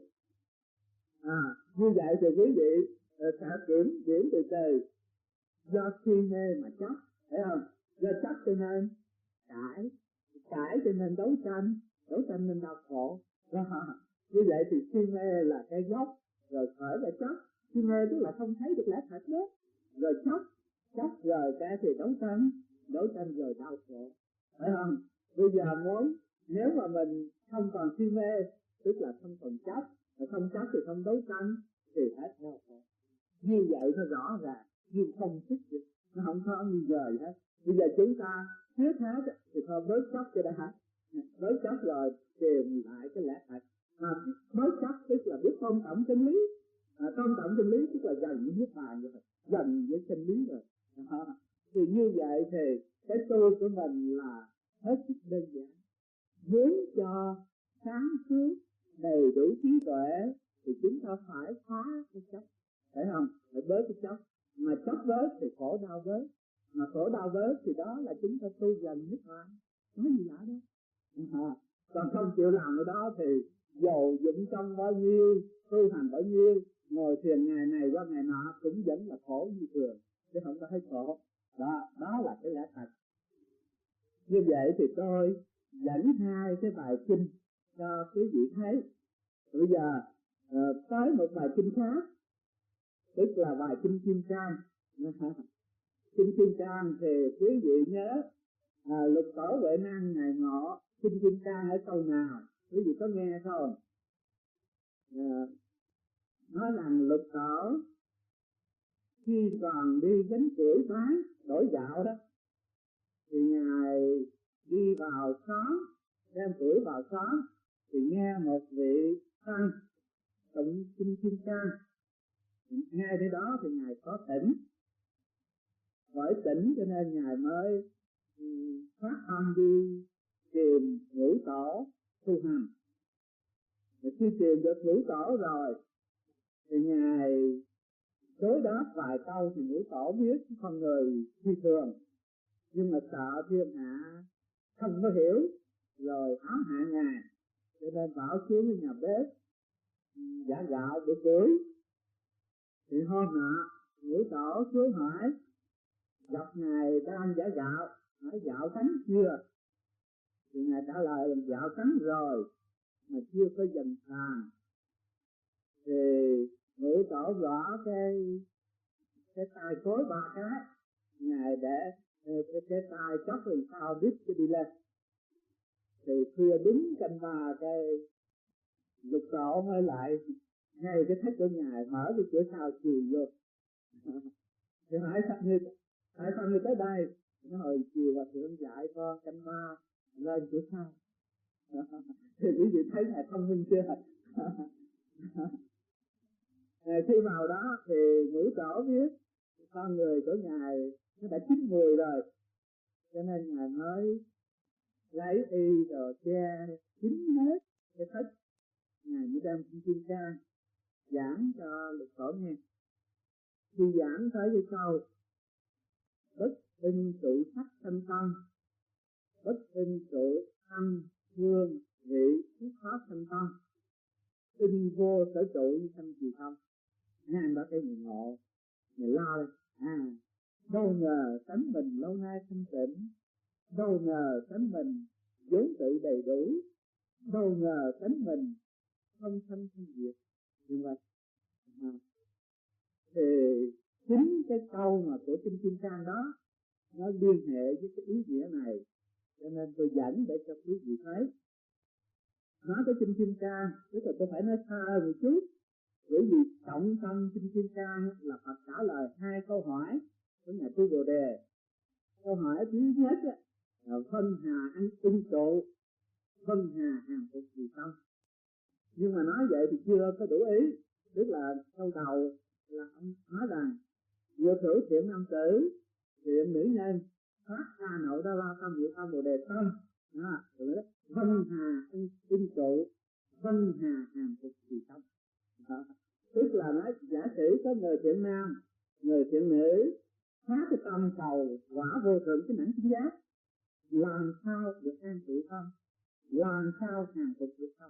À, như vậy thì quý vị sẽ kiểm điểm từ từ. Do si mê mà chấp, thấy không? Do chấp cho nên cãi, cãi cho nên đấu tranh, đấu tranh nên đau khổ. Như vậy thì si mê là cái gốc, rồi khởi ra chấp. Si mê tức là không thấy được lẽ thật đó. Rồi chấp, chấp rồi cái thì đấu tranh, đấu tranh rồi đau khổ, phải không? Bây giờ muốn, nếu mà mình không còn si mê, tức là không còn chấp, mà không chấp thì không đấu tranh, thì hết đau khổ. Như vậy nó rõ ràng, nhưng không thích được, nó không có như rời hết. Bây giờ chúng ta trước hết thì thôi bớt chấp cho đã, bớt chấp rồi tìm lại cái lẽ thật. Mà bớt chấp tức là biết tôn trọng chân lý, à, tôn trọng chân lý tức là gần với niết bàn rồi, gần với chân lý rồi. À, thì như vậy thì cái tu của mình là hết sức đơn giản. Muốn cho sáng suốt đầy đủ trí tuệ thì chúng ta phải phá cái chấp, phải không? Phải bớt cái chấp, mà chấp bớt thì khổ đau bớt, mà khổ đau bớt thì đó là chúng ta tu gần niết bàn. Nói gì lạ đó. À, còn không chịu làm cái đó thì dầu dụng công bao nhiêu, tu hành bao nhiêu, ngồi thiền ngày này qua ngày nọ cũng vẫn là khổ như thường, chứ không có thấy khổ. Đó, đó là cái lẽ thật. Như vậy thì tôi dẫn hai cái bài kinh cho quý vị thấy. Bây giờ uh, tới một bài kinh khác, tức là bài kinh Kim Cang. Kinh Kim Cang thì quý vị nhớ à, Lục Tổ Huệ Năng ngày ngọ kinh Kim Cang ở câu nào? Quý vị có nghe không? À, nói rằng Lục Tổ khi còn đi gánh củi bán đổi gạo đó, thì ngài đi vào xóm, đem củi vào xóm, thì nghe một vị tăng tụng kinh Kim Cang. Ngay thế đó thì ngài có tỉnh, bởi tỉnh cho nên ngài mới phát tâm đi tìm ngũ tổ tu hành. Và khi tìm được ngũ tổ rồi thì ngài đối đáp vài câu, thì ngũ tổ biết con người phi thường, nhưng mà sợ thiên hạ không có hiểu rồi ám hại ngài, cho nên bảo xuống nhà bếp giả gạo để cưới. Thì hôm nọ ngũ tổ xuống hỏi, gặp ngài đang giả gạo, hỏi gạo thánh chưa? Thì Ngài trả lời là dạo cắn rồi mà chưa có dần tàn. Thì ngũ tổ gõ cái cái tay cối ba cái, Ngài để cái, cái tay chót làm sao biết cho đi lên. Thì khuya đúng canh ba cái lục tổ mới lại ngay cái thách của Ngài mở cái cửa sau chiều vô. Thì hỏi sao người hỏi sao người tới đây? Nó hồi chiều và thượng dạy con canh ba lên cửa sau. Thì quý vị thấy Ngài thông minh chưa? Khi vào đó thì ngũ tổ biết con người của Ngài nó đã chín mùi rồi, cho nên Ngài mới lấy y rồi che kín hết cái thách. Ngài mới đem kinh kim cang giảng cho lục tổ nghe. Khi giảng tới cái câu bất in trụ sắc thanh tân, bất in trụ âm hương vị phúc pháp thanh tân, in vô sở trụ như thanh trì không. Ngài đã thấy người ngộ, người lo lên. À, đâu ngờ tánh mình lâu nay thanh tịnh, đâu ngờ tánh mình vốn tự đầy đủ, đâu ngờ tánh mình không sanh không diệt, như vậy. À, thì chính cái câu mà của Kinh Kim Cang đó nó liên hệ với cái ý nghĩa này, cho nên tôi dẫn để cho quý vị thấy. Nói tới Kinh Kim Cang, tức là tôi phải nói xa một chút, bởi vì trọng tâm Kinh Kim Cang là Phật trả lời hai câu hỏi của nhà Tu Bồ Đề. Câu hỏi thứ nhất là phân hà ăn tinh trụ, phân hà hàng phục gì không. Nhưng mà nói vậy thì chưa có đủ ý. Tức là câu đầu là ông nói rằng vừa thử thiện nam tử, thiện nữ nhân, phát ra nội đa la tâm diệu tâm Bồ Đề tâm. Đó, rồi đó. Phân hà ăn tinh trụ, phân hà hàng phục gì không. Đó. Tức là nói giả sử có người thiện nam, người thiện nữ phát cái tâm cầu quả vô thượng cái mãn chính giác, làm sao được an trụ không, làm sao hàng phục được không.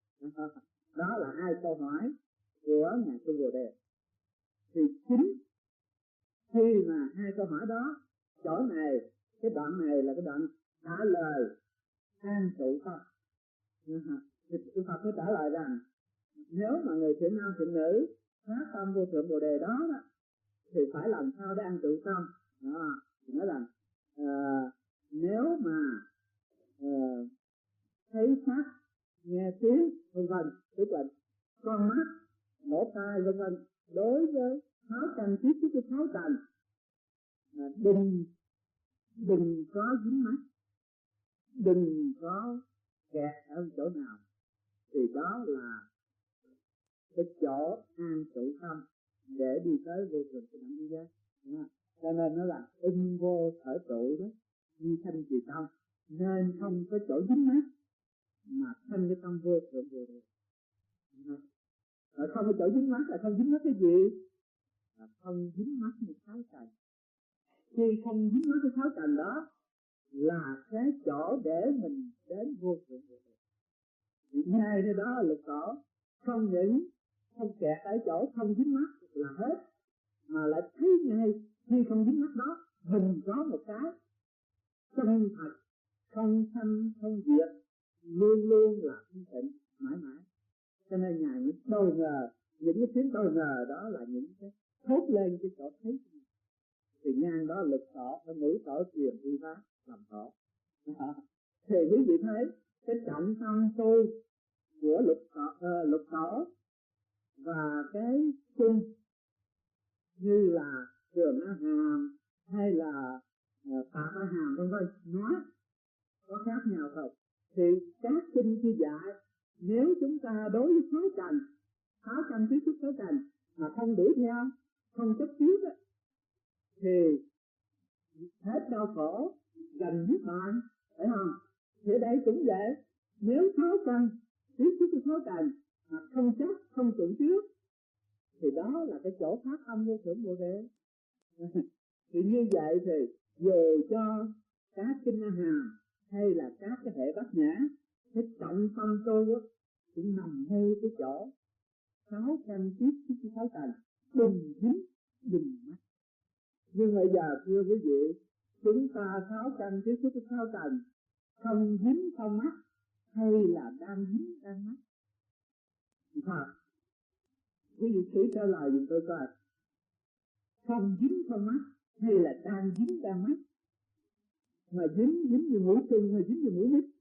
Đó là hai câu hỏi của nhà Tu Bồ Đề. Thì chính khi mà hai câu hỏi đó, chỗ này, cái đoạn này là cái đoạn trả lời an trụ không. Thì Đức Phật mới trả lời rằng nếu mà người thiện nam thiện nữ phát tâm vô thượng Bồ Đề đó, đó thì phải làm sao để an trụ tâm. Đó, thì nói rằng uh, nếu mà uh, thấy sắc, nghe tiếng, vân vân, tức là con mắt, lỗ tai, vân vân, đối với tháo căn tiếp xúc với tháo trần, mà đừng đừng có dính mắt, đừng có kẹt ở chỗ nào, thì đó là cái chỗ an trụ tâm để đi tới vô thường của đẳng giác. Cho nên nó là in vô khởi trụ đó, như thanh trì tâm, nên không có chỗ dính mắt mà thanh cái tâm vô thượng vô đề. Không có chỗ dính mắt là không dính mắt cái gì? Là không dính mắt một tháo trần. Khi không dính mắt cái tháo trần đó là cái chỗ để mình đến vô thượng vô đề. Thì ngay đây đó là lục tổ, không những không kẹt ở chỗ không dính mắt là hết, mà lại thấy ngay khi không dính mắt đó mình có một cái chân thật, không sanh không diệt, luôn luôn là thanh tịnh mãi mãi. Cho nên Ngài những đâu ngờ, những cái tiếng đâu ngờ đó là những cái thốt lên cái chỗ thấy. Thì ngang đó lục tổ, cái ngũ tổ truyền y pháp làm tổ. Thì quý vị thấy cái trọng tâm tu của lục tổ, uh, lục tổ và cái chung như là Trường A Hàm hay là Tạ A Hàm vân vân nói có khác nhau không? Thì các kinh kia dạy nếu chúng ta đối với tháo trần, tháo trần tiếp xúc tháo trần mà không đuổi theo, không chấp trước á, thì hết đau khổ, gần niết bàn, phải không? Thì đây cũng vậy, nếu tháo trần tiếp xúc với tháo trần mà không chấp, không tưởng trước, thì đó là cái chỗ phát âm vô thượng Bồ Đề. Thì như vậy thì dù cho các kinh A Hàm hay là các cái hệ bát nhã, cái trọng tâm tu cũng nằm ngay cái chỗ sáu căn tiếp xúc với sáu trần, đừng dính, đừng mắc. Nhưng bây giờ thưa quý vị, chúng ta sáu căn tiếp xúc với sáu trần không dính không mắc hay là đang dính đang mắc? À, quý vị thử trả lời giùm tôi coi, không dính không mắc hay là đang dính đang mắc? Mà dính dính như mũi chân hay dính như mũi mít?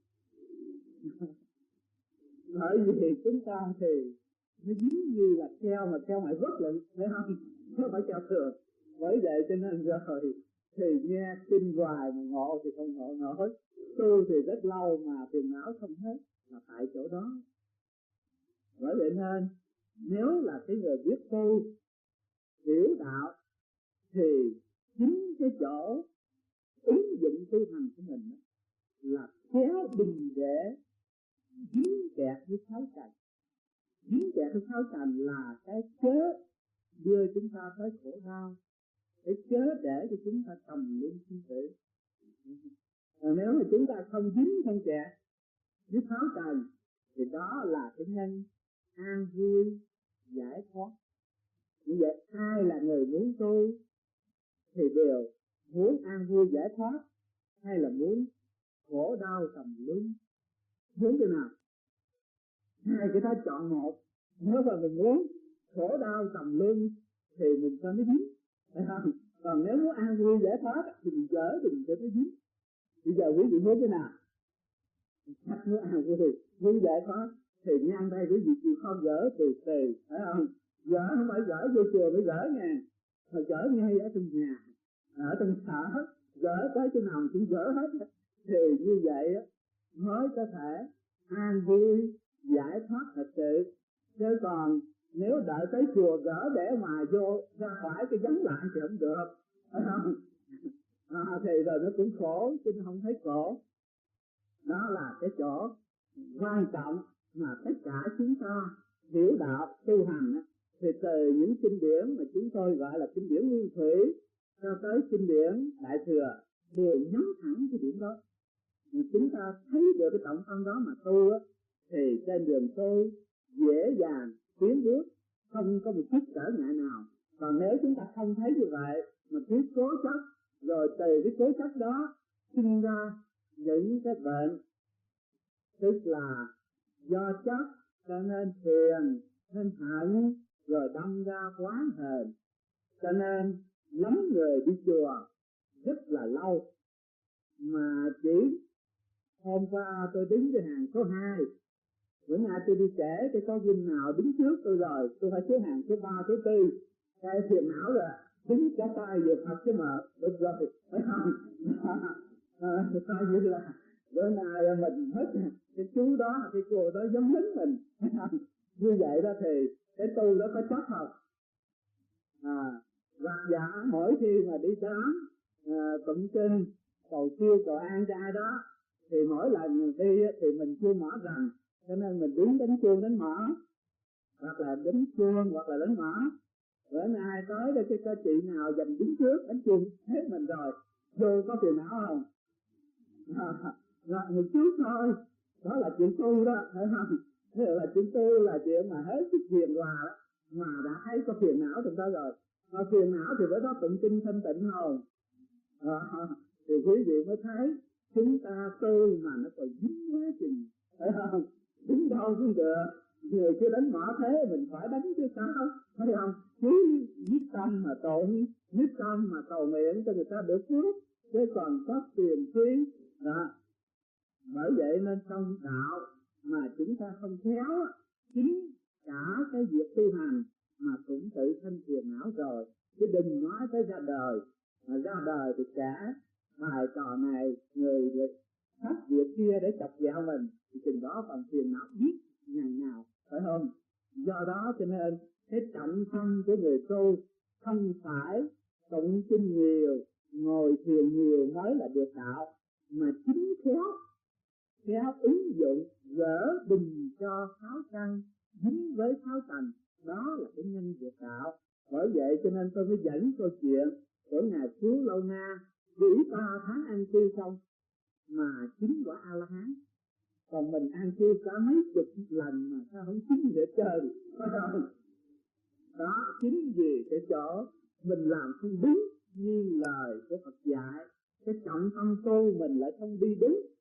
Bởi vì chúng ta thì nó dính như là keo mà keo ngoại vất lại, phải không? Nó phải keo thường. Bởi vậy cho nên rồi thì nghe kinh hoài mà ngộ thì không ngộ nổi, tu thì rất lâu mà phiền não không hết là tại chỗ đó. Bởi vậy nên nếu là cái người biết tu hiểu đạo thì chính cái chỗ ứng dụng tu hành của mình là khéo đừng để dính kẹt với sáu trần. Dính kẹt với sáu trần là cái cớ đưa chúng ta tới khổ đau, cái cớ để cho chúng ta trầm luân sinh tử. Còn nếu mà chúng ta không dính không kẹt với sáu trần thì đó là cái nhân an vui giải thoát. Như vậy ai là người muốn tu thì đều muốn an vui giải thoát hay là muốn khổ đau trầm luân? Muốn cái nào? Hai cái đó chọn một. Nếu mà mình muốn khổ đau trầm luân thì mình cho nó dính, phải không? Còn nếu muốn an vui giải thoát thì mình gỡ thì mình cho nó dính. Bây giờ quý vị muốn cái nào? Chắc muốn an vui muốn giải thoát thì ngang đây quý vị chịu không gỡ từ từ, phải không? Gỡ không phải gỡ vô chùa mới gỡ nha, mà gỡ ngay ở trong nhà, ở trong sở, gỡ tới chỗ nào cũng gỡ hết. Thì như vậy mới có thể an vui giải thoát thật sự. Chứ còn nếu đợi tới chùa gỡ để mà vô ra khỏi cái vấn nạn thì không được, phải không? À, thì rồi nó cũng khổ chứ nó không thấy khổ. Đó là cái chỗ quan trọng mà tất cả chúng ta hiểu đạo tu hành thì từ những kinh điển mà chúng tôi gọi là kinh điển nguyên thủy cho tới kinh điển đại thừa đều nhắm thẳng cái điểm đó. Mà chúng ta thấy được cái trọng tâm đó mà tu á, thì trên đường tu dễ dàng tiến bước, không có một chút trở ngại nào. Còn nếu chúng ta không thấy như vậy mà cứ cố chấp, rồi từ cái cố chấp đó sinh ra những cái bệnh, tức là do chấp cho nên phiền, nên hận, rồi đâm ra oán hờn. Cho nên lắm người đi chùa rất là lâu, mà chỉ hôm qua tôi đứng cái hàng số hai, bữa nay tôi đi trễ, cái có huynh nào đứng trước tôi rồi, tôi phải xếp hàng số ba, số tư, cái phiền não rồi, đứng cả tay vừa Phật chứ mà, được rồi, phải không? À, coi như là bữa nay mình hết cái chú đó, cái cô đó giống lính mình, phải không? Như vậy đó thì cái tu đó có chắc không? À, và dạ mỗi khi mà đi khám à, tụng kinh cầu siêu cầu an cho ai đó thì mỗi lần mình đi thì mình chưa mở rành, cho nên mình đứng đánh chuông đánh mở, hoặc là đánh chuông hoặc là đánh mở. Bữa nay tới đây cái có chị nào dành đứng trước đánh chuông hết mình rồi, vô có phiền não không? À, rồi một chút thôi, đó là chuyện tu đó, phải không? Thế là chuyện tu là chuyện mà hết sức phiền hòa đó, mà đã thấy có phiền não trong đó rồi. Mà phiền não thì bữa đó tụng kinh thanh tịnh hồn, à, thì quý vị mới thấy chúng ta tu mà nó còn dính quá chừng, phải không? Dính đâu cũng được, người kia đánh mỏ thế mình phải đánh chứ sao, phải không? Chứ nhất tâm mà tội, nhất tâm mà cầu nguyện cho người ta được phước, chứ còn có tiền phí đó. Bởi vậy nên trong đạo mà chúng ta không khéo, chính cả cái việc tu hành mà cũng tự thân phiền não rồi, chứ đừng nói tới ra đời. Mà ra đời thì cả bài trò này người hết việc kia để chọc ghẹo mình thì chừng đó còn phiền não biết ngày nào, phải không? Do đó cho nên cái trọng tâm của người tu không phải tụng kinh nhiều, ngồi thiền nhiều mới là được đạo, mà chính khéo khéo ứng dụng gỡ bình cho sáu căn dính với sáu trần, đó là cái nhân được đạo. Bởi vậy cho nên tôi mới dẫn câu chuyện của ngài Phú Lâu Na chỉ ba tháng ăn cư xong mà chính quả A La Hán, còn mình ăn cư cả mấy chục lần mà sao không chính để chơi, phải không? Đó chính vì cái chỗ mình làm không đúng như lời của Phật dạy, cái trọng tâm tu mình lại không đi đúng,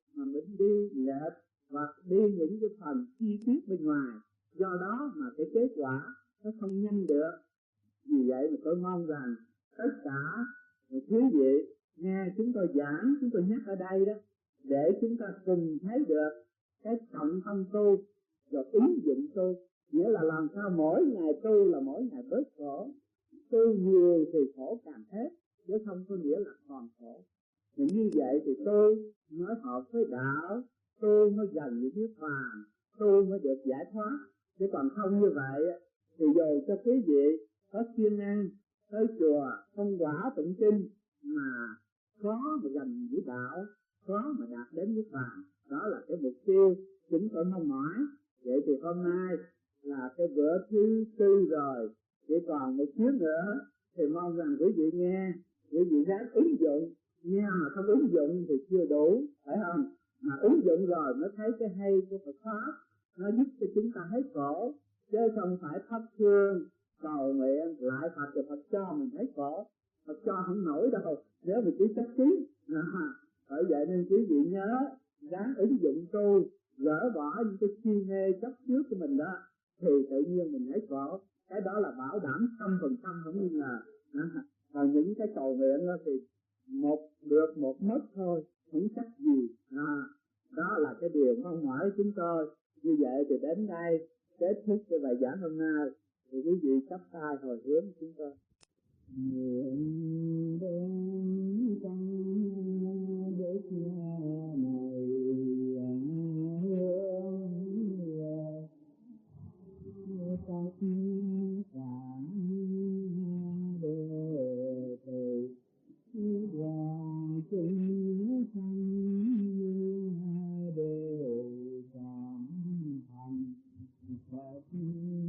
mà mình đi lệch hoặc đi những cái phần chi tiết bên ngoài, do đó mà cái kết quả nó không nhanh được. Vì vậy mà tôi mong rằng tất cả quý vị nghe chúng tôi giảng, chúng tôi nhắc ở đây đó, để chúng ta cùng thấy được cái trọng tâm tu và ứng dụng tu, nghĩa là làm sao mỗi ngày tu là mỗi ngày bớt khổ, tu nhiều thì khổ càng hết, chứ không có nghĩa là còn khổ. Thì như vậy thì tôi mới hợp với đạo, tôi mới gần với niết bàn, tôi mới được giải thoát. Chứ còn không như vậy thì dù cho quý vị có siêng năng tới chùa không quả tụng kinh mà khó mà gần với đạo, khó mà đạt đến niết bàn. Đó là cái mục tiêu chúng tôi mong mỏi. Vậy thì hôm nay là cái bữa thứ tư rồi, chỉ còn một chuyến nữa thì mong rằng quý vị nghe, quý vị ráng ứng dụng. Nghe mà không ứng dụng thì chưa đủ, phải không? Mà ứng dụng rồi mới thấy cái hay của Phật pháp, nó giúp cho chúng ta hết khổ, chứ không phải thắp hương cầu nguyện lại Phật rồi Phật cho mình thấy khổ. Phật cho không nổi đâu nếu mình cứ chấp chính. À, bởi vậy nên quý vị nhớ ráng ứng dụng tu, gỡ bỏ những cái si mê chấp trước của mình đó, thì tự nhiên mình thấy khổ. Cái đó là bảo đảm trăm phần trăm không nghi ngờ. À, còn những cái cầu nguyện đó thì một được một mất thôi, không chắc gì. À, đó là cái điều mong mỏi chúng tôi. Như vậy thì đến đây kết thúc cái bài giảng hôm nay, thì quý vị chắp tay hồi hướng chúng tôi. Nguyện đến trong đất này hương tất cả đều từ hoàng chúng sanh đều cảm thành Phật.